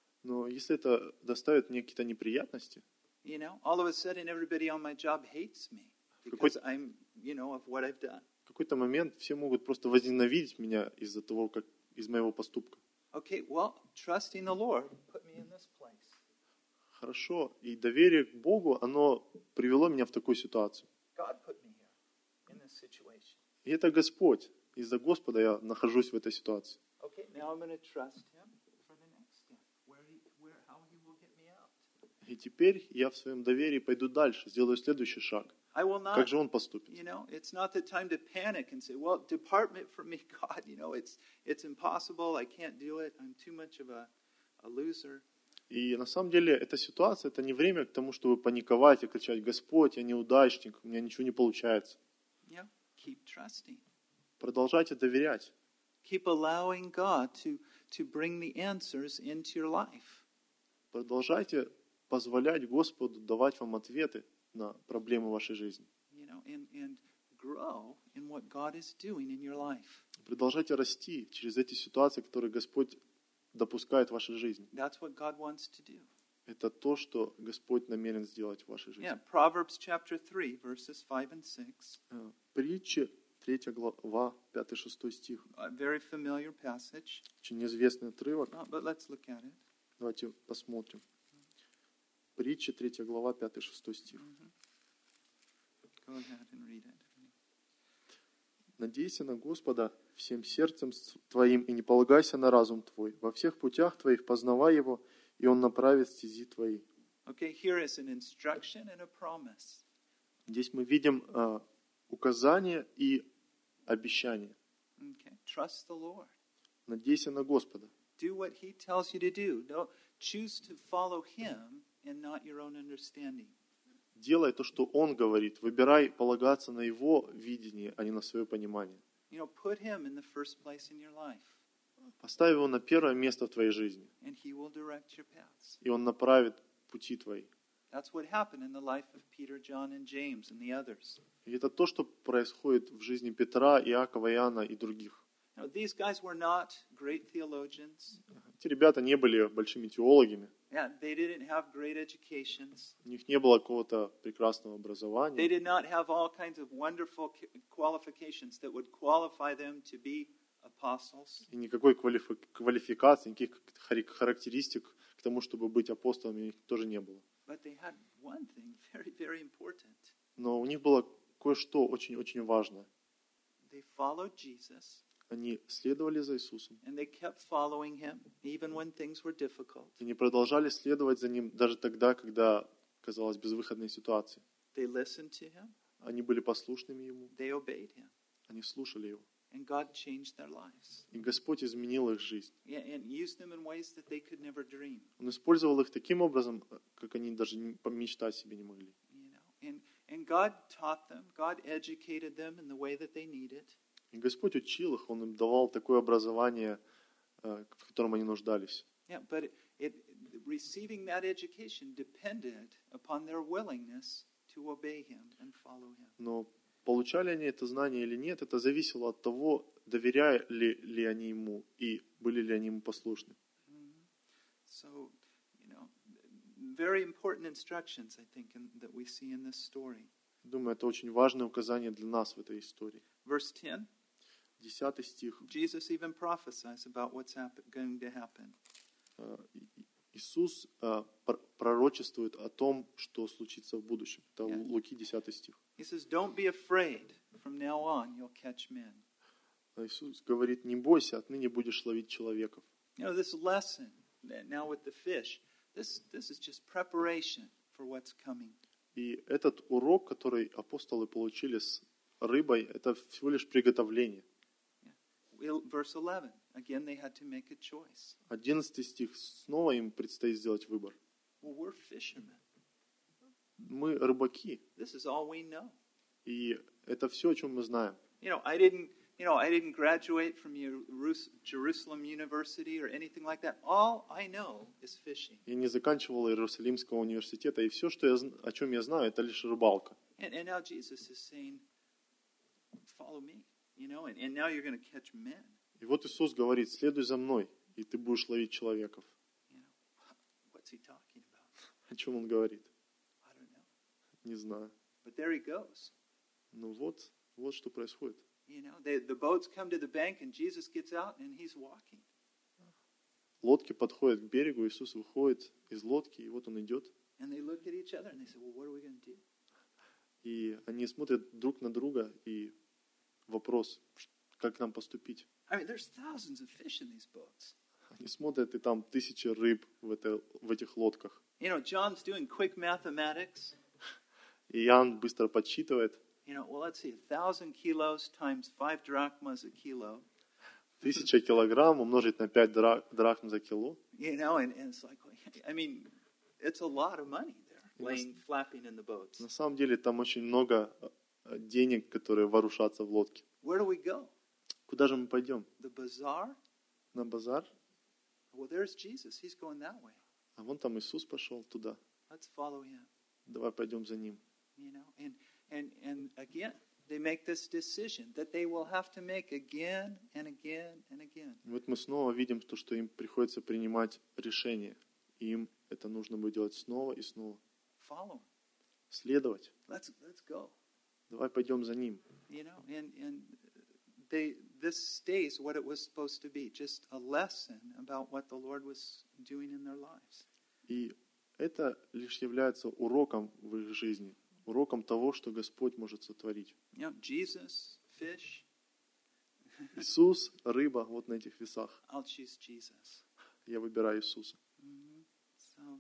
Но если это доставит мне какие-то неприятности, you know, all of a sudden everybody on my job hates me because I'm, you know, of what I've done. в какой-то момент все могут просто возненавидеть меня из-за того, как из моего поступка. Okay, well, trusting the Lord put me in this place. Хорошо. И доверие к Богу, оно привело меня в такую ситуацию. God put me here in this situation. И это Господь. Из-за Господа я нахожусь в этой ситуации. Okay, now I'm going to trust Him for the next step, how He will get me out. И теперь я в своем доверии пойду дальше, сделаю следующий шаг. I will not, Как же Он поступит? you know, it's not the time to panic and say, well, depart from me, God, you know, it's impossible, I can't do it, I'm too much of a loser. И на самом деле эта ситуация, это не время к тому, чтобы паниковать и кричать: Господь, я неудачник, у меня ничего не получается. You know, keep trusting. Продолжайте доверять. Keep allowing God to bring the answers into your life. Продолжайте позволять Господу давать вам ответы на проблемы вашей жизни. You know, and grow in what God is doing in your life. Продолжайте расти через эти ситуации, которые Господь допускает в вашей жизни. That's what God wants to do. Это то, что Господь намерен сделать в вашей жизни. Yeah, Proverbs chapter 3, verses 5 and 6. Притчи, 3 глава, 5-6 стих. A very familiar passage, Очень известный отрывок. but let's look at it. Давайте посмотрим. Притчи, 3 глава, 5-6 стих. Go ahead and read it. «Надейся на Господа всем сердцем твоим и не полагайся на разум твой. Во всех путях твоих познавай Его, и Он направит стези твои». Okay, here is an instruction and a promise. Здесь мы видим указание и обещание. Okay, trust the Lord. Надейся на Господа. Do what He tells you to do. Don't choose to follow Him and not your own understanding. Делай то, что Он говорит. Выбирай полагаться на Его видение, а не на свое понимание. You know, put Him in the first place in your life, Поставь Его на первое место в твоей жизни, and He will direct your paths. и Он направит пути твои. That's what happened in the life of Peter, John, and James, and the others. И это то, что происходит в жизни Петра, Иакова, Иоанна и других. Now, these guys were not great theologians. Эти ребята не были большими теологами. Yeah, they didn't have great educations. У них не было какого-то прекрасного They образования. did not have all kinds of wonderful qualifications that would qualify them to be apostles. И никакой квалификации, никаких характеристик к тому, чтобы быть апостолами, у них тоже не было. But they had one thing very, very important. Но у них было кое-что очень-очень важное. They followed Jesus, Они следовали за Иисусом. and they kept following him, even when things were difficult. Они продолжали следовать за Ним даже тогда, когда казалась безвыходная ситуация. They listened to him, Они были послушными Ему, they obeyed him, они слушали Его. and God changed their lives. И Господь изменил их жизнь. Yeah, and used them in ways that they could never dream. Он использовал их таким образом, как они даже мечтать себе не могли. And God taught them, God educated them in the way that they needed. И Господь учил их, Он им давал такое образование, в котором они нуждались. Yeah, but receiving that education depended upon their willingness to obey him and follow him. Но получали они это знание или нет, это зависело от того, доверяли ли они Ему и были ли они Ему послушны. So, very important instructions, I think, that we see in this story. Думаю, это очень важное указание для нас в этой истории. Verse 10, 10 стих. Jesus even prophesies about what's going to happen. Иисус пророчествует о том, что случится в будущем. Это Луки 10 стих. He says, don't be afraid. From now on, you'll catch men. Иисус говорит, не бойся, отныне будешь ловить человеков. This lesson, now with the fish, this is just preparation for what's coming. И этот урок, который апостолы получили с рыбой, это всего лишь приготовление. Verse 11, again they had to make a choice. 11 стих, снова им предстоит сделать выбор. Well, we're fishermen. Мы рыбаки, This is all we know. и это все, о чем мы знаем. I didn't graduate from Jerusalem University or anything like that. All I know is fishing. Я не заканчивал Иерусалимского университета, и все, о чем я знаю, это лишь рыбалка. And now Jesus is saying, follow me, and now you're going to catch men. И вот Иисус говорит, следуй за мной, и ты будешь ловить человеков. What's he talking about? О чем он говорит? I don't know. Не знаю. But there he goes. Ну вот что происходит. The boats come to the bank, and Jesus gets out, and he's walking. Лодки подходят к берегу, Иисус выходит из лодки, и вот он идет. And they look at each other, and they say, well, what are we going to do? И они смотрят друг на друга, и вопрос, как нам поступить? There's thousands of fish in these boats. Они смотрят, и там тысячи рыб в этих лодках. John's doing quick mathematics. И Иоанн быстро подсчитывает. Well, let's see, 1,000 kilos times 5 drachmas a kilo. 1000 килограмм умножить на 5 драхм за кило. And it's like, it's a lot of money there, flapping in the boats. На самом деле там очень много денег, которые ворушатся в лодке. Where do we go? Куда же мы пойдем? The bazaar? На базар? Well, there's Jesus. He's going that way. А вон там Иисус пошел туда. Let's follow him. Давай пойдем за ним. And again, they make this decision that they will have to make again and again and again. И вот мы снова видим то, что им приходится принимать решение. И им это нужно будет делать снова и снова. Follow. Следовать. Let's go. Давай пойдем за ним. And this stays what it was supposed to be, just a lesson about what the Lord was doing in their lives. И это лишь является уроком в их жизни, уроком того, что Господь может сотворить. Jesus, fish. Иисус, рыба, вот на этих весах. I'll choose Jesus. Я выбираю Иисуса. So,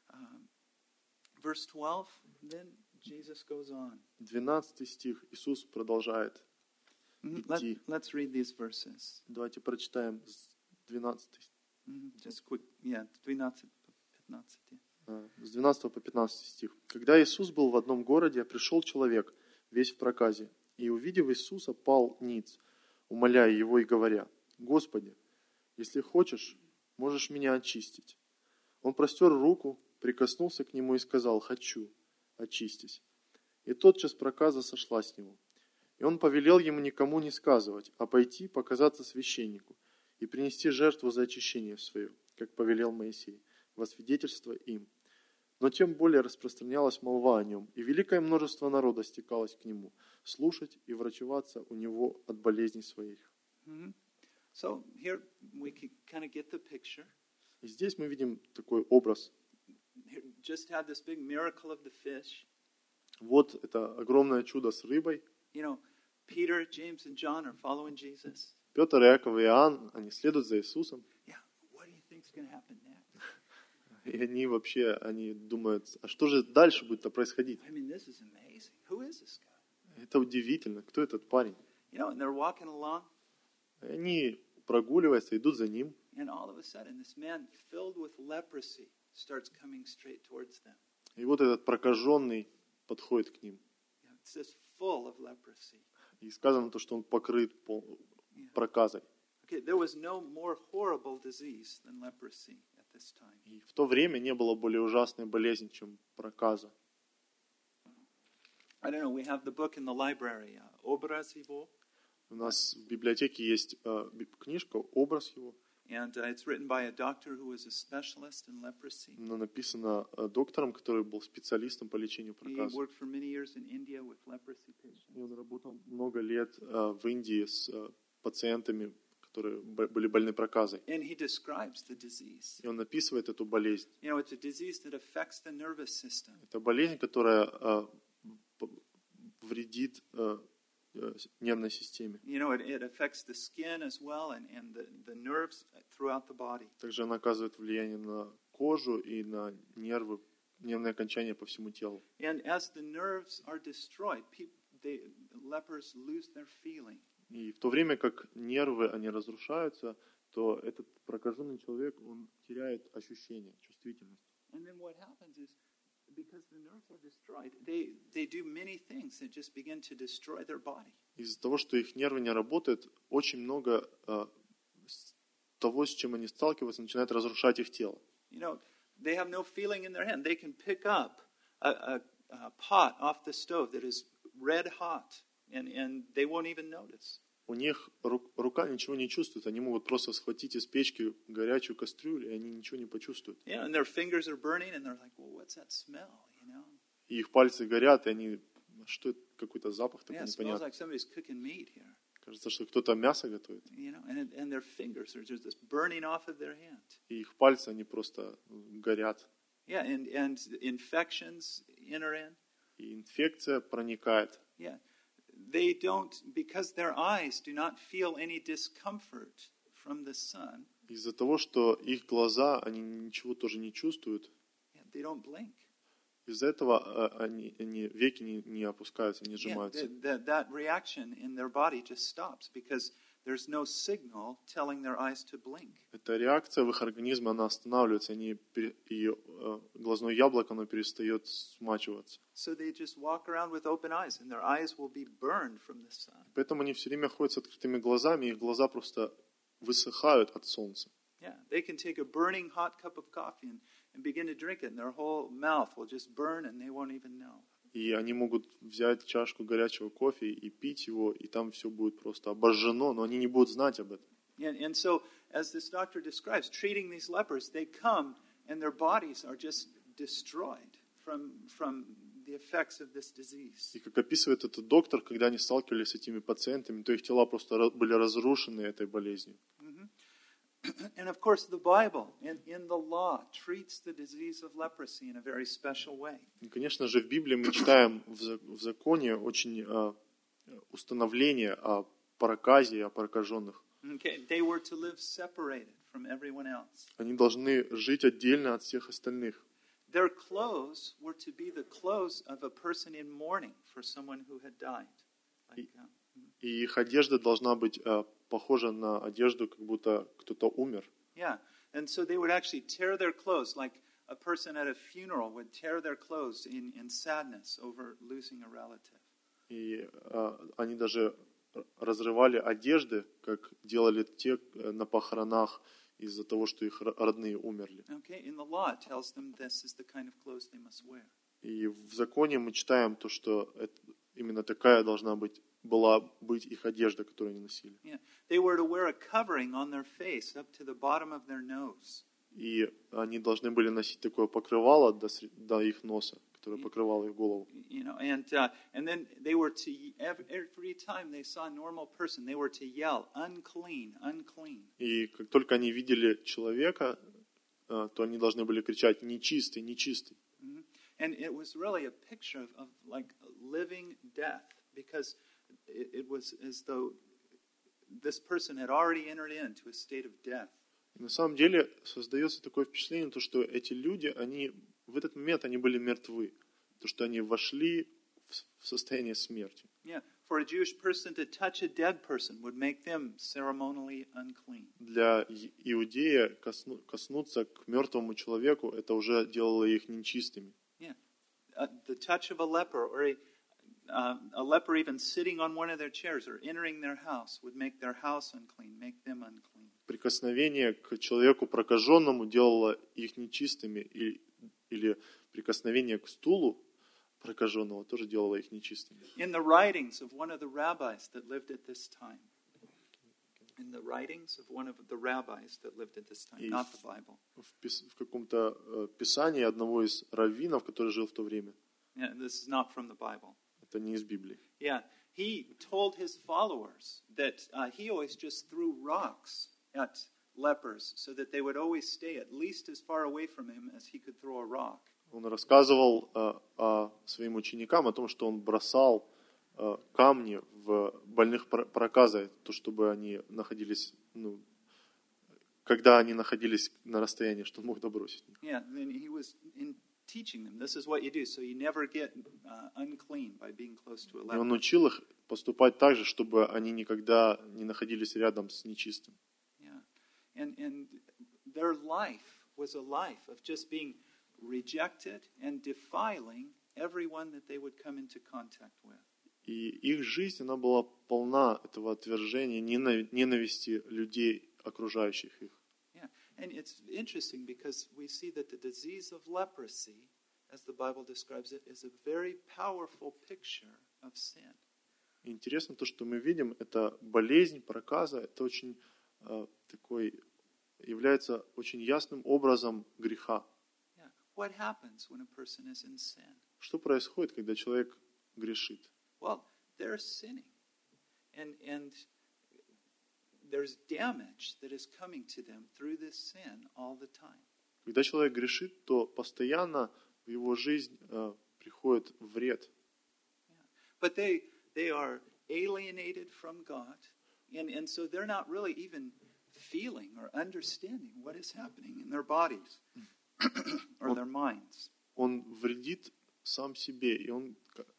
verse 12, then Jesus goes on. 12 стих. Иисус продолжает идти. Let's read these verses. Давайте прочитаем 12. Just quick, 12, 15. С 12 по 15 стих. «Когда Иисус был в одном городе, пришел человек, весь в проказе, и, увидев Иисуса, пал ниц, умоляя его и говоря: Господи, если хочешь, можешь меня очистить. Он простер руку, прикоснулся к нему и сказал: «Хочу, очистись». И тотчас проказа сошла с него. И он повелел ему никому не сказывать, а пойти показаться священнику и принести жертву за очищение свое, как повелел Моисей, во свидетельство им. Но тем более распространялась молва о нем, и великое множество народа стекалось к нему, слушать и врачеваться у него от болезней своих. So here we can kind of get the picture. И здесь мы видим такой образ. Here, just had this big miracle of the fish. Вот это огромное чудо с рыбой. You know, Peter, James, and John are following Jesus. Петр, Иаков и Иоанн, они следуют за Иисусом. Yeah, what do you think is going to happen next? И они думают, а что же дальше будет происходить? I mean, this is amazing. Who is this guy? Это удивительно. Кто этот парень? You know, and they're walking along, И они прогуливаются, идут за ним. and all of a sudden, this man filled with leprosy starts coming straight towards them. И вот этот прокаженный подходит к ним. You know, it's just full of leprosy. И сказано то, что он покрыт проказой. Okay, there was no more horrible disease than leprosy at this time. И в то время не было более ужасной болезни, чем проказа. I don't know, we have the book in the library, Образ его, У нас в библиотеке есть книжка «Образ его». and it's written by a doctor who was a specialist in leprosy. Она написана доктором, который был специалистом по лечению He проказа. worked for many years in India with leprosy patients. И он работал много лет в Индии с пациентами, которые были больны проказой. And he describes the disease. И он описывает эту болезнь. You know, it's a disease that affects the nervous system. Это болезнь, которая вредит нервной системе. You know, it affects the skin as well and the nerves throughout the body. Также она оказывает влияние на кожу и на нервы, нервные окончания по всему телу. And as the nerves are destroyed, lepers lose their feeling. И в то время как нервы, они разрушаются, то этот прокаженный человек, он теряет ощущение, чувствительность. And then what happens is, because the nerves are destroyed, they do many things that just begin to destroy their body. Из-за того, что их нервы не работают, очень много того, с чем они сталкиваются, начинает разрушать их тело. You know, they have no feeling in their hand. They can pick up a pot off the stove that is red hot, and they won't even notice. У них рука ничего не чувствует, они могут просто схватить из печки горячую кастрюлю, и они ничего не почувствуют. Yeah, and their fingers are burning, and they're like, "Well, what's that smell?" You know? И их пальцы горят, и они, что это, какой-то запах такой Yeah, it smells непонятный. like somebody's cooking meat here. Кажется, что кто-то мясо готовит. You know, and their fingers are just burning off of their hand. И их пальцы, они просто горят. Yeah, and infections enter in. И инфекция проникает. Yeah, they don't, because their eyes do not feel any discomfort from the sun. Из-за того, что их глаза, они ничего тоже не чувствуют, Yeah, they don't blink. из-за этого они веки не опускаются, не Yeah, сжимаются. that reaction in their body just stops because there's no signal telling their eyes to blink. Эта реакция в их организме, она останавливается, и глазное яблоко, оно перестает смачиваться. So they just walk around with open eyes, and their eyes will be burned from the sun. Поэтому они все время ходят с открытыми глазами, и их глаза просто высыхают от солнца. Yeah, they can take a burning hot cup of coffee and begin to drink it, and their whole mouth will just burn, and they won't even know. И они могут взять чашку горячего кофе и пить его, и там все будет просто обожжено, но они не будут знать об этом. And so, as this doctor describes, treating these lepers, they come, and their bodies are just destroyed from the effects of this disease. И как описывает этот доктор, когда они сталкивались с этими пациентами, то их тела просто были разрушены этой болезнью. And of course, the Bible, in the law, treats the disease of leprosy in a very special way. И, конечно же, в Библии мы читаем в законе очень установление о проказе и о прокаженных. Okay, they were to live separated from everyone else. Они должны жить отдельно от всех остальных. Their clothes were to be the clothes of a person in mourning for someone who had died. И их одежда должна быть похожа на одежду, как будто кто-то умер. Yeah, and so they would actually tear their clothes, like a person at a funeral would tear their clothes in sadness over losing a relative. И они даже разрывали одежды, как делали те на похоронах, из-за того, что их родные умерли. Okay, in the law it tells them this is the kind of clothes they must wear. И в законе мы читаем то, что именно такая была быть их одежда, которую они носили. Yeah, they were to wear a covering on their face up to the bottom of their nose. И они должны были носить такое покрывало до их носа, которое покрывало их голову. You know, and then they were to every time they saw a normal person, they were to yell, "Unclean, unclean." И как только они видели человека, то они должны были кричать: "Нечистый, нечистый". And it was really a picture of like living death, because it was as though this person had already entered into a state of death. И на самом деле создается такое впечатление, то, что эти люди, в этот момент они были мертвы, то, что они вошли в состояние смерти. Yeah, for a Jewish person to touch a dead person would make them ceremonially unclean. Для иудея коснуться к мертвому человеку, это уже делало их нечистыми. Yeah, the touch of a leper, or a leper even sitting on one of their chairs or entering their house would make their house unclean, make them unclean. Прикосновение к человеку прокаженному делало их нечистыми, или прикосновение к стулу прокаженного тоже делало их нечистыми. In the writings of one of the rabbis that lived at this time. In the writings of one of the rabbis that lived at this time, not the Bible. В каком-то писании одного из раввинов, который жил в то время. Yeah, this is not from the Bible. Это не из Библии. Yeah, he told his followers that he always just threw rocks at lepers so that they would always stay at least as far away from him as he could throw a rock. Он рассказывал своим ученикам о том, что он бросал камни в больных проказой, то чтобы они находились, когда они находились на расстоянии, что он мог добросить. Yeah, and he was teaching them, this is what you do, so you never get unclean by being close to a leper. И он учил их поступать так же, чтобы они никогда не находились рядом с нечистым. Yeah, and their life was a life of just being rejected and defiling everyone that they would come into contact with. И их жизнь, она была полна этого отвержения, ненависти людей, окружающих их. Yeah, and it's interesting because we see that the disease of leprosy, as the Bible describes it, is a very powerful picture of sin. И интересно то, что мы видим, это болезнь, проказа, это очень является очень ясным образом греха. Yeah. What happens when a person is in sin? Что происходит, когда человек грешит? Well, they're sinning, and there's damage that is coming to them through this sin all the time. Когда человек грешит, то постоянно в его жизнь приходит вред. Yeah. But they are alienated from God, and so they're not really even feeling or understanding what is happening in their bodies or their minds. Он вредит сам себе, и он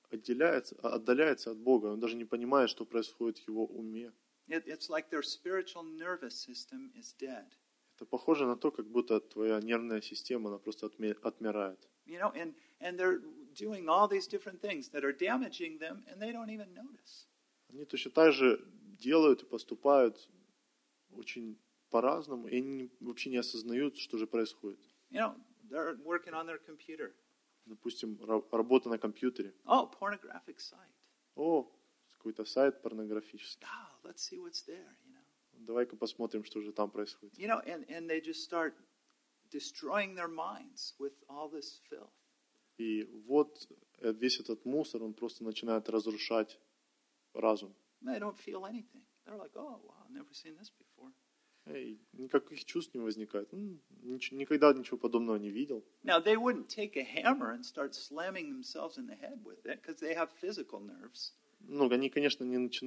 отдаляется от Бога. Он даже не понимает, что происходит в его уме. It's like their spiritual nervous system is dead. Это похоже на то, как будто твоя нервная система, она просто отмирает. You know, and they're doing all these different things that are damaging them, and they don't even notice. Они точно так же делают и поступают очень по-разному, и они вообще не осознают, что же происходит. You know, they're working on their computer. Допустим, работа на компьютере. Oh, pornographic site. О, какой-то сайт порнографический. Let's see what's there, you know. Давай-ка посмотрим, что же там происходит. You know, and they just start destroying their minds with all this filth. И вот весь этот мусор, он просто начинает разрушать разум. They don't feel anything. They're like, oh, wow, I've never seen this before. Никаких чувств не возникает. Никогда ничего подобного не видел. Now, they wouldn't take a hammer and start slamming themselves in the head with it, because they have physical nerves. Они, конечно,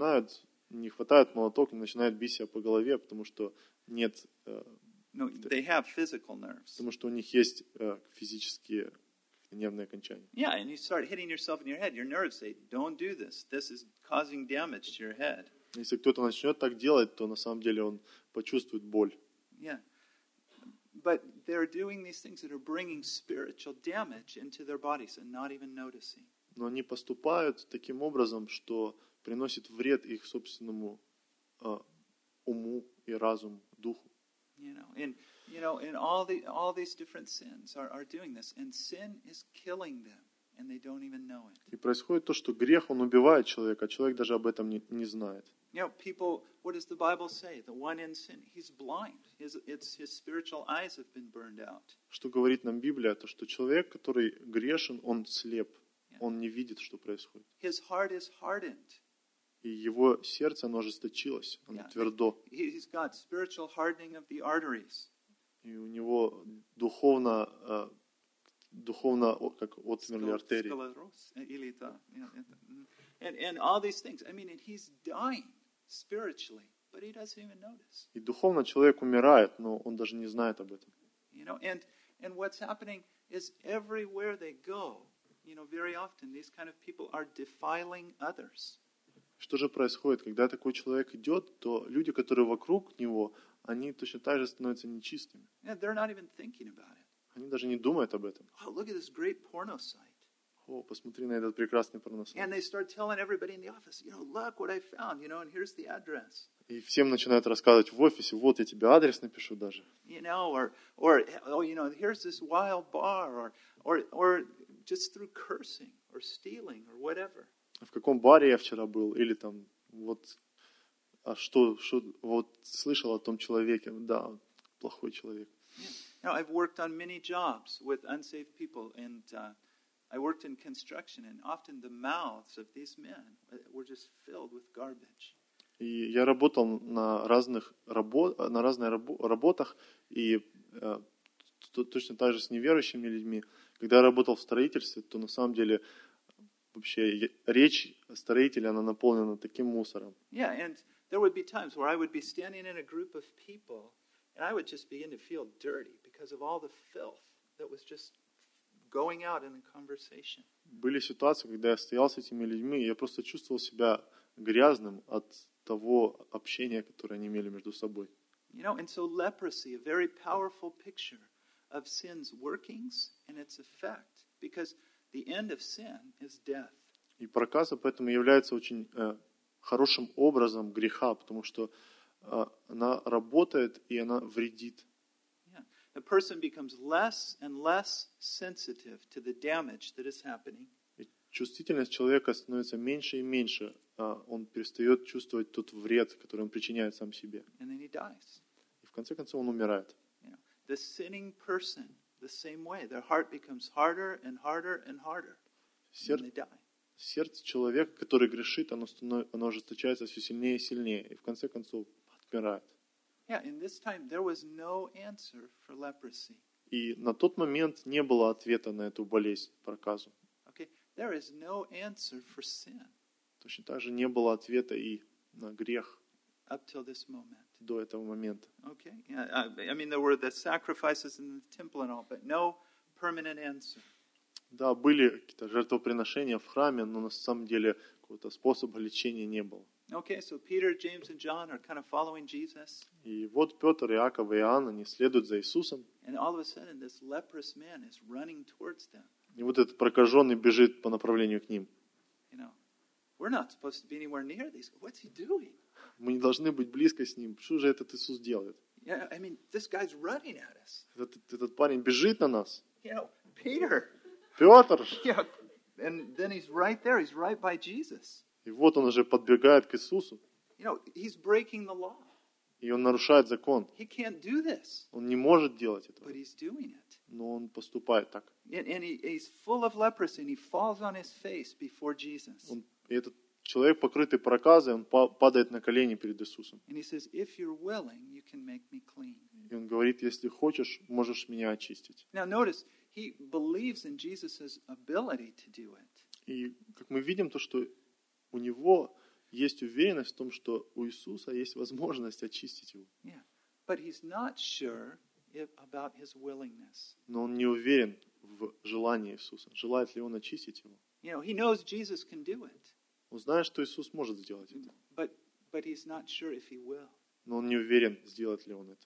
не хватает молоток, не начинают бить себя по голове, потому что нет... No, they have physical nerves. Потому что у них есть физические нервные окончания. Yeah, and you start hitting yourself in your head. Your nerves say, don't do this. This is causing damage to your head. Если кто-то начнет так делать, то на самом деле он почувствует боль. Yeah. But they're doing these things that are bringing spiritual damage into their bodies and not even noticing. Но они поступают таким образом, что приносит вред их собственному уму и разуму, духу. And all these different sins are doing this, and sin is killing them, and they don't even know it. И происходит то, что грех, он убивает человека, а человек даже об этом не знает. People, what does the Bible say? The one in sin, he's blind. His spiritual eyes have been burned out. Что говорит нам Библия? То, что человек, который грешен, он слеп. Он не видит, что происходит. His heart is hardened. И его сердце, оно ожесточилось, оно твердо. He's got spiritual hardening of the arteries. И у него духовно как отмерли артерии. And all these things. I mean, and he's dying spiritually, but he doesn't even notice. И духовно человек умирает, но он даже не знает об этом. And what's happening is everywhere they go, very often these kind of people are defiling others. Что же происходит? Когда такой человек идет, то люди, которые вокруг него, они точно так же становятся нечистыми. They're not even thinking about it. Они даже не думают об этом. Oh, look at this great porno site. О, посмотри на этот прекрасный порносайт. And they start telling everybody in the office, look what I found, and here's the address. И всем начинают рассказывать в офисе, вот я тебе адрес напишу даже. Or here's this wild bar, or just through cursing or stealing or whatever. В каком баре я вчера был, или там вот, вот слышал о том человеке, да, плохой человек. Now I've worked on many jobs with unsaved people, and I worked in construction, and often the mouths of these men were just filled with garbage. И я работал на разных работах, и точно так же с неверующими людьми. Когда я работал в строительстве, то на самом деле вообще речь строителя, она наполнена таким мусором. Yeah, and there would be times where I would be standing in a group of people, and I would just begin to feel dirty because of all the filth that was just going out in the conversation. Были ситуации, когда я стоял с этими людьми, и я просто чувствовал себя грязным от того общения, которое они имели между собой. And so leprosy, a very powerful picture of sin's workings and its effect, because the end of sin is death. И проказа поэтому является очень хорошим образом греха, потому что она работает и она вредит. The person becomes less and less sensitive to the damage that is happening. Чувствительность человека становится меньше и меньше. Он перестает чувствовать тот вред, который он причиняет сам себе. And then he dies. И в конце концов он умирает. The sinning person, the same way, their heart becomes harder and harder and harder. And they die. Сердце человека, который грешит, оно ожесточается все сильнее и сильнее, и в конце концов отмирает. Yeah, in this time there was no answer for leprosy. И на тот момент не было ответа на эту болезнь, проказу. Okay, there is no answer for sin. Точно так же не было ответа и на грех up till this moment. До этого момента. Okay, I mean there were the sacrifices in the temple and all, but no permanent answer. Да, были какие-то жертвоприношения в храме, но на самом деле какого-то способа лечения не было. Okay, so Peter, James, and John are kind of following Jesus. И вот Петр, Иаков и Иоанн, они следуют за Иисусом. And all of a sudden, this leprous man is running towards them. И вот этот прокаженный бежит по направлению к ним. We're not supposed to be anywhere near these. What's he doing? Мы не должны быть близко с ним. Что же этот Иисус делает? Yeah, I mean, this guy's running at us. Этот парень бежит на нас. Peter. Петр. Yeah, and then he's right there. He's right by Jesus. И вот он уже подбегает к Иисусу. He's breaking the law. И он нарушает закон. He can't do this. Он не может делать этого. But he's doing it. Но он поступает так. And he's full of leprosy, and he falls on his face before Jesus. И этот человек, покрытый проказой, он падает на колени перед Иисусом. And he says, "If you're willing, you can make me clean." И он говорит, если хочешь, можешь меня очистить. Now notice, he believes in Jesus' ability to do it. И как мы видим, то, что у него есть уверенность в том, что у Иисуса есть возможность очистить его. Yeah, but he's not sure about his willingness. Но он не уверен в желании Иисуса. Желает ли он очистить его? He knows Jesus can do it. Он знает, что Иисус может сделать это. But he's not sure if he will. Но он не уверен, сделает ли он это.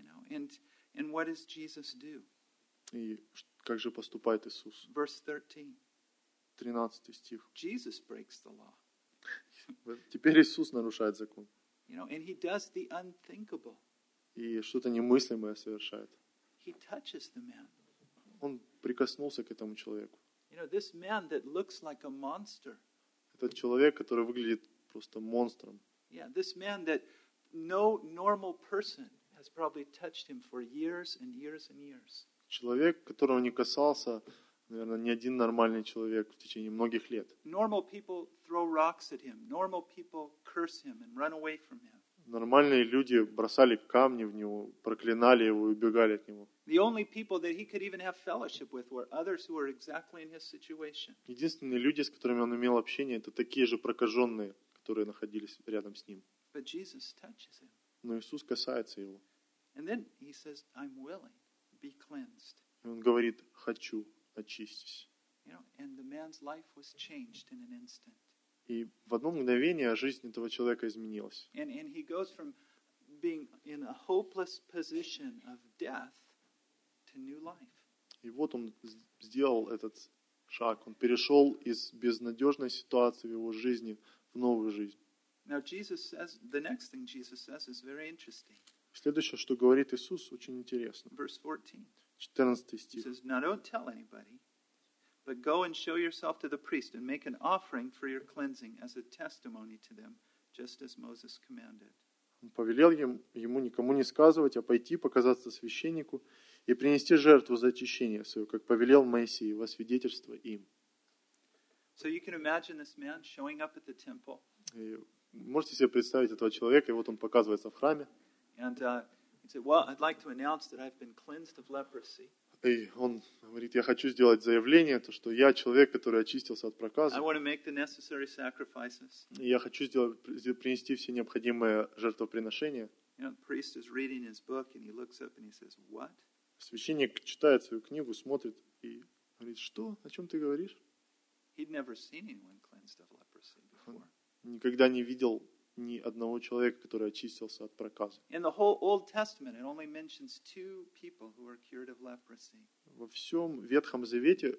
And what does Jesus do? И как же поступает Иисус? Verse 13. 13 стих. Jesus breaks the law. Теперь Иисус нарушает закон. And he does the unthinkable. и что-то немыслимое совершает. He touches the man. Он прикоснулся к этому человеку. This man that looks like a monster. Этот человек, который выглядит просто монстром. Yeah, this man that no normal person has probably touched him for years and years and years. Человек, которого не касался, наверное, ни один нормальный человек в течение многих лет. Normal people throw rocks at him. Normal people curse him and run away from him. Нормальные люди бросали камни в него, проклинали его и убегали от него. The only people that he could even have fellowship with were others who were exactly in his situation. Единственные люди, с которыми он имел общение, это такие же прокаженные, которые находились рядом с ним. But Jesus touches him. Но Иисус касается его. And then he says, I'm willing, be cleansed. И он говорит: хочу, очистись. And the man's life was changed in an instant. И в одно мгновение жизнь этого человека изменилась. And he goes from being in a hopeless position of death to new life. И вот он сделал этот шаг. Он перешел из безнадежной ситуации в его жизни в новую жизнь. Now Jesus says, the next thing Jesus says is very interesting. Следующее, что говорит Иисус, очень интересно. Verse 14. 14 He стих. says, now don't tell anybody, but go and show yourself to the priest and make an offering for your cleansing as a testimony to them, just as Moses commanded. Он повелел ему никому не сказывать, а пойти показаться священнику и принести жертву за очищение свое, как повелел Моисей, во свидетельство им. So you can imagine this man showing up at the temple. И можете себе представить этого человека, и вот он показывается в храме. And he said, well, I'd like to announce that I've been cleansed of leprosy. И он говорит: я хочу сделать заявление, то, что я человек, который очистился от проказа. I want to make the necessary sacrifices. И я хочу принести все необходимые жертвоприношения. The priest is reading his book and he looks up and he says, what? Священник читает свою книгу, смотрит и говорит: что? О чем ты говоришь? He'd never seen anyone cleansed of leprosy before. Никогда не видел ни одного человека, который очистился от проказа. In the whole Old Testament, it only mentions two people who were cured of leprosy. Во всем Ветхом Завете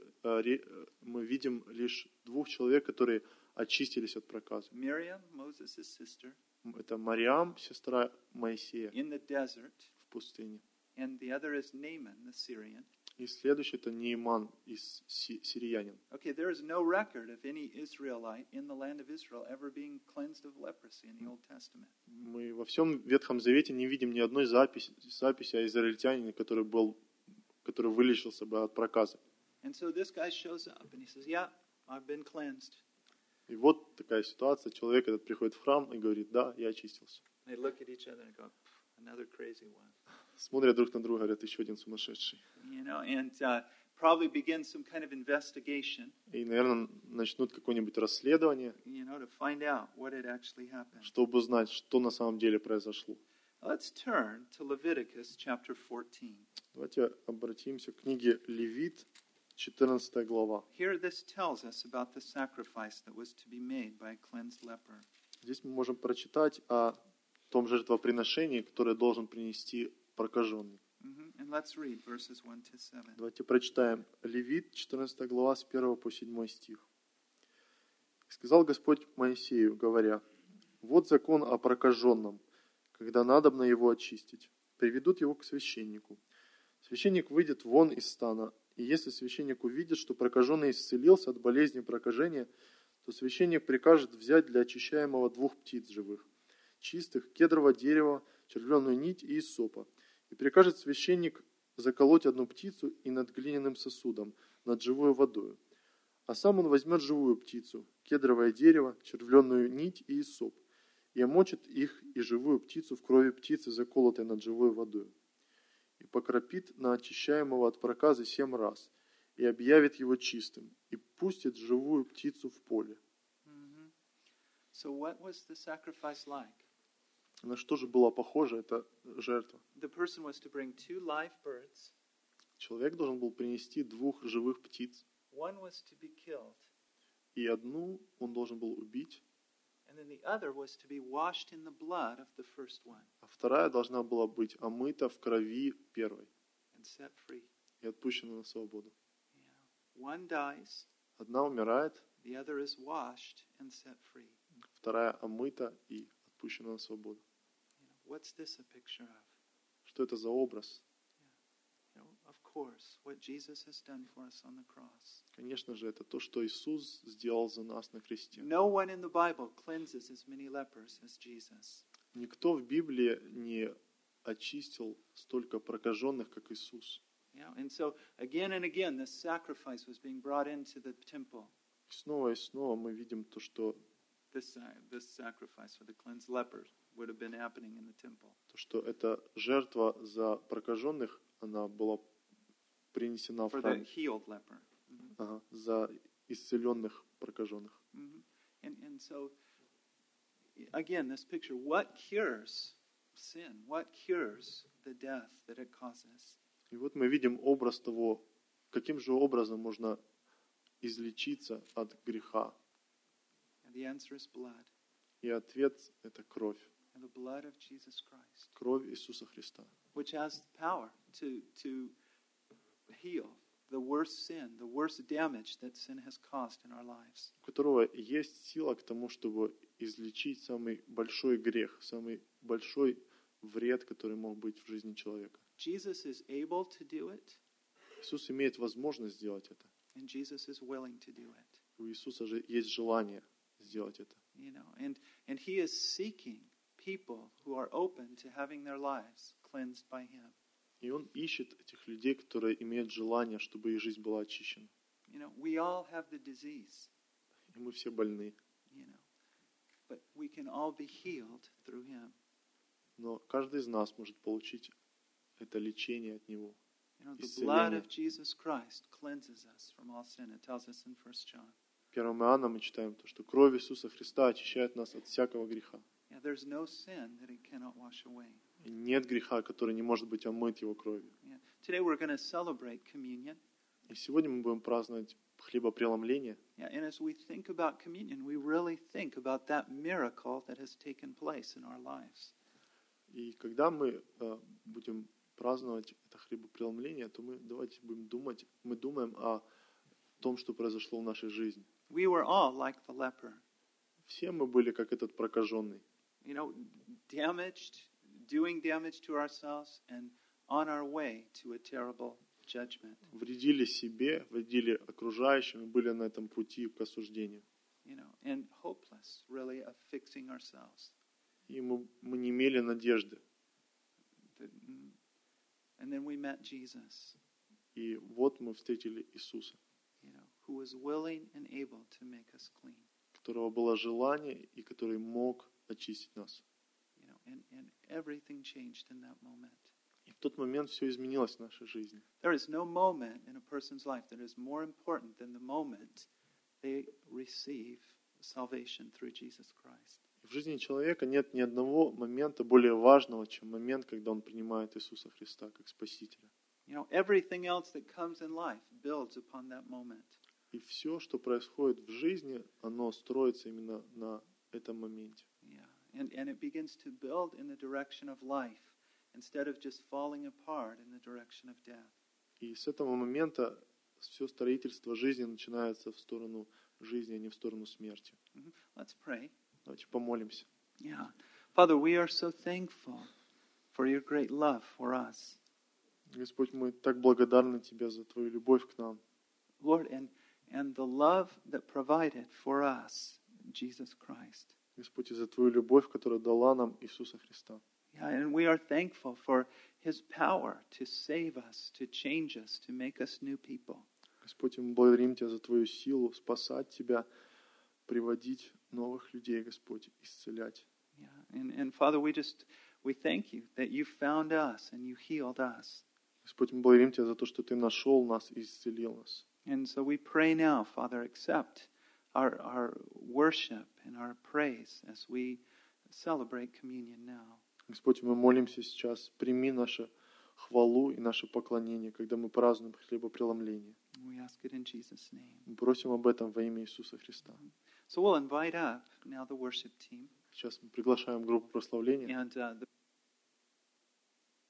мы видим лишь двух человек, которые очистились от проказа. Miriam, Moses' sister, Это Мариам, сестра Моисея, in the desert, в пустыне. and the other is Naaman, the Syrian. И следующий это Неиман, сириянин. Okay, there is no record of any Israelite in the land of Israel ever being cleansed of leprosy in the Old Testament. Мы во всем Ветхом Завете не видим ни одной записи о израильтянине, который вылечился бы от проказа. And so this guy shows up and he says, yeah, I've been cleansed. И вот такая ситуация. Человек этот приходит в храм и говорит: да, я очистился. They look at each other and go, another crazy one. Смотрят друг на друга, говорят: еще один сумасшедший. And probably begin some kind of investigation. И, наверное, начнут какое-нибудь расследование, To find out what had actually happened. чтобы узнать, что на самом деле произошло. Let's turn to Leviticus chapter 14. Давайте обратимся к книге Левит, 14 глава. Here this tells us about the sacrifice that was to be made by a cleansed leper. Здесь мы можем прочитать о том жертвоприношении, которое должен принести прокаженный. And let's read verses 1 to 7. Давайте прочитаем Левит, 14 глава, с 1 по 7 стих. «Сказал Господь Моисею, говоря: вот закон о прокаженном, когда надобно его очистить. Приведут его к священнику. Священник выйдет вон из стана, и если священник увидит, что прокаженный исцелился от болезни прокажения, то священник прикажет взять для очищаемого 2 птиц живых, чистых, кедрового дерева, червленую нить и иссопа, и прикажет священник заколоть 1 птицу и над глиняным сосудом, над живой водою. А сам он возьмет живую птицу, кедровое дерево, червленую нить и иссоп, и омочит их и живую птицу в крови птицы, заколотой над живой водою, и покропит на очищаемого от проказы 7 раз, и объявит его чистым, и пустит живую птицу в поле». So what was the sacrifice like? На что же была похожа эта жертва? The person was to bring 2 live birds. Человек должен был принести 2 живых птиц, One was to be killed, и одну он должен был убить, and then the other was to be washed in the blood of the first one а вторая должна была быть омыта в крови первой and set free. и отпущена на свободу. One dies, Одна умирает, the other is washed and set free. вторая омыта и отпущена на свободу. What's this a picture of? Что это за образ? You know, of course, what Jesus has done for us on the cross. Конечно же, это то, что Иисус сделал за нас на кресте. No one in the Bible cleanses as many lepers as Jesus. Никто в Библии не очистил столько прокаженных, как Иисус. You know, and so again and again, this sacrifice was being brought into the temple. И снова мы видим то, что This sacrifice for the cleansed lepers would have been happening in the temple. эта жертва за прокаженных, она была принесена в For the храме. healed leper. Ага, за исцеленных прокаженных. And so, again, this picture, what cures sin? What cures the death that it causes? И вот мы видим образ того, каким же образом можно излечиться от греха. And the answer is blood. И ответ – это кровь. And the blood of Jesus Christ, Кровь Иисуса Христа, which has power to heal the worst sin, the worst damage that sin has caused in our lives. у которого есть сила к тому, чтобы излечить самый большой грех, самый большой вред, который мог быть в жизни человека. Jesus is able to do it, Иисус имеет возможность сделать это. and Jesus is willing to do it. У Иисуса же есть желание сделать это. You know, and He is seeking people who are open to having their lives cleansed by Him. И Он ищет этих людей, которые имеют желание, чтобы их жизнь была очищена. You know, we all have the disease, И мы все больны. you know, but we can all be healed through Him. Но каждый из нас может получить это лечение от Него. You know, the Исцеление. blood of Jesus Christ cleanses us from all sin. It tells us in 1 John. В 1 Иоанна мы читаем то, что кровь Иисуса Христа очищает нас от всякого греха. Yeah, there's no sin that it cannot wash away. И нет греха, который не может быть омыт Его кровью. Yeah. Today we're going to celebrate communion. И сегодня мы будем праздновать хлебопреломление. Yeah, and as we think about communion, we really think about that miracle that has taken place in our lives. И когда мы будем праздновать это хлебопреломление, то мы думаем о том, что произошло в нашей жизни. We were all like the leper, Все мы были как этот прокаженный. you know, damaged, doing damage to ourselves, and on our way to a terrible judgment. Вредили себе, вредили окружающим и были на этом пути к осуждению. You know, and hopeless, really, of fixing ourselves. И мы не имели надежды. And then we met Jesus, И вот мы встретили Иисуса, you know, who was willing and able to make us clean. у которого было желание и который мог очистить нас. You know, and everything changed in that moment. И в тот момент все изменилось в нашей жизни. There is no moment in a person's life that is more important than the moment they receive salvation through Jesus Christ. В жизни человека нет ни одного момента более важного, чем момент, когда он принимает Иисуса Христа как Спасителя. You know, everything else that comes in life builds upon that moment. И все, что происходит в жизни, оно строится именно на этом моменте. Yeah, and it begins to build in the direction of life instead of just falling apart in the direction of death. И с этого момента все строительство жизни начинается в сторону жизни, а не в сторону смерти. Let's pray. Давайте помолимся. Yeah. Father, we are so thankful for your great love for us. Господь, мы так благодарны Тебе за Твою любовь к нам. Lord, and the love that provided for us Jesus Christ. Господь, и за Твою любовь, которую дала нам Иисуса Христа. Yeah, and we are thankful for His power to save us, to change us, to make us new people. Господь, мы благодарим Тебя за Твою силу спасать Тебя, приводить новых людей, Господь, исцелять. Yeah, and Father, we thank you that you found us and you healed us. Господь, мы благодарим Тебя за то, что Ты нашел нас и исцелил нас. And so we pray now, Father, accept our worship and our praise as we celebrate communion now. Господь, мы молимся сейчас, прими нашу хвалу и наше поклонение, когда мы празднуем хлебопреломление. We ask it in Jesus' name. Мы просим об этом во имя Иисуса Христа. So we'll invite up now the worship team. Сейчас мы приглашаем группу прославления. And the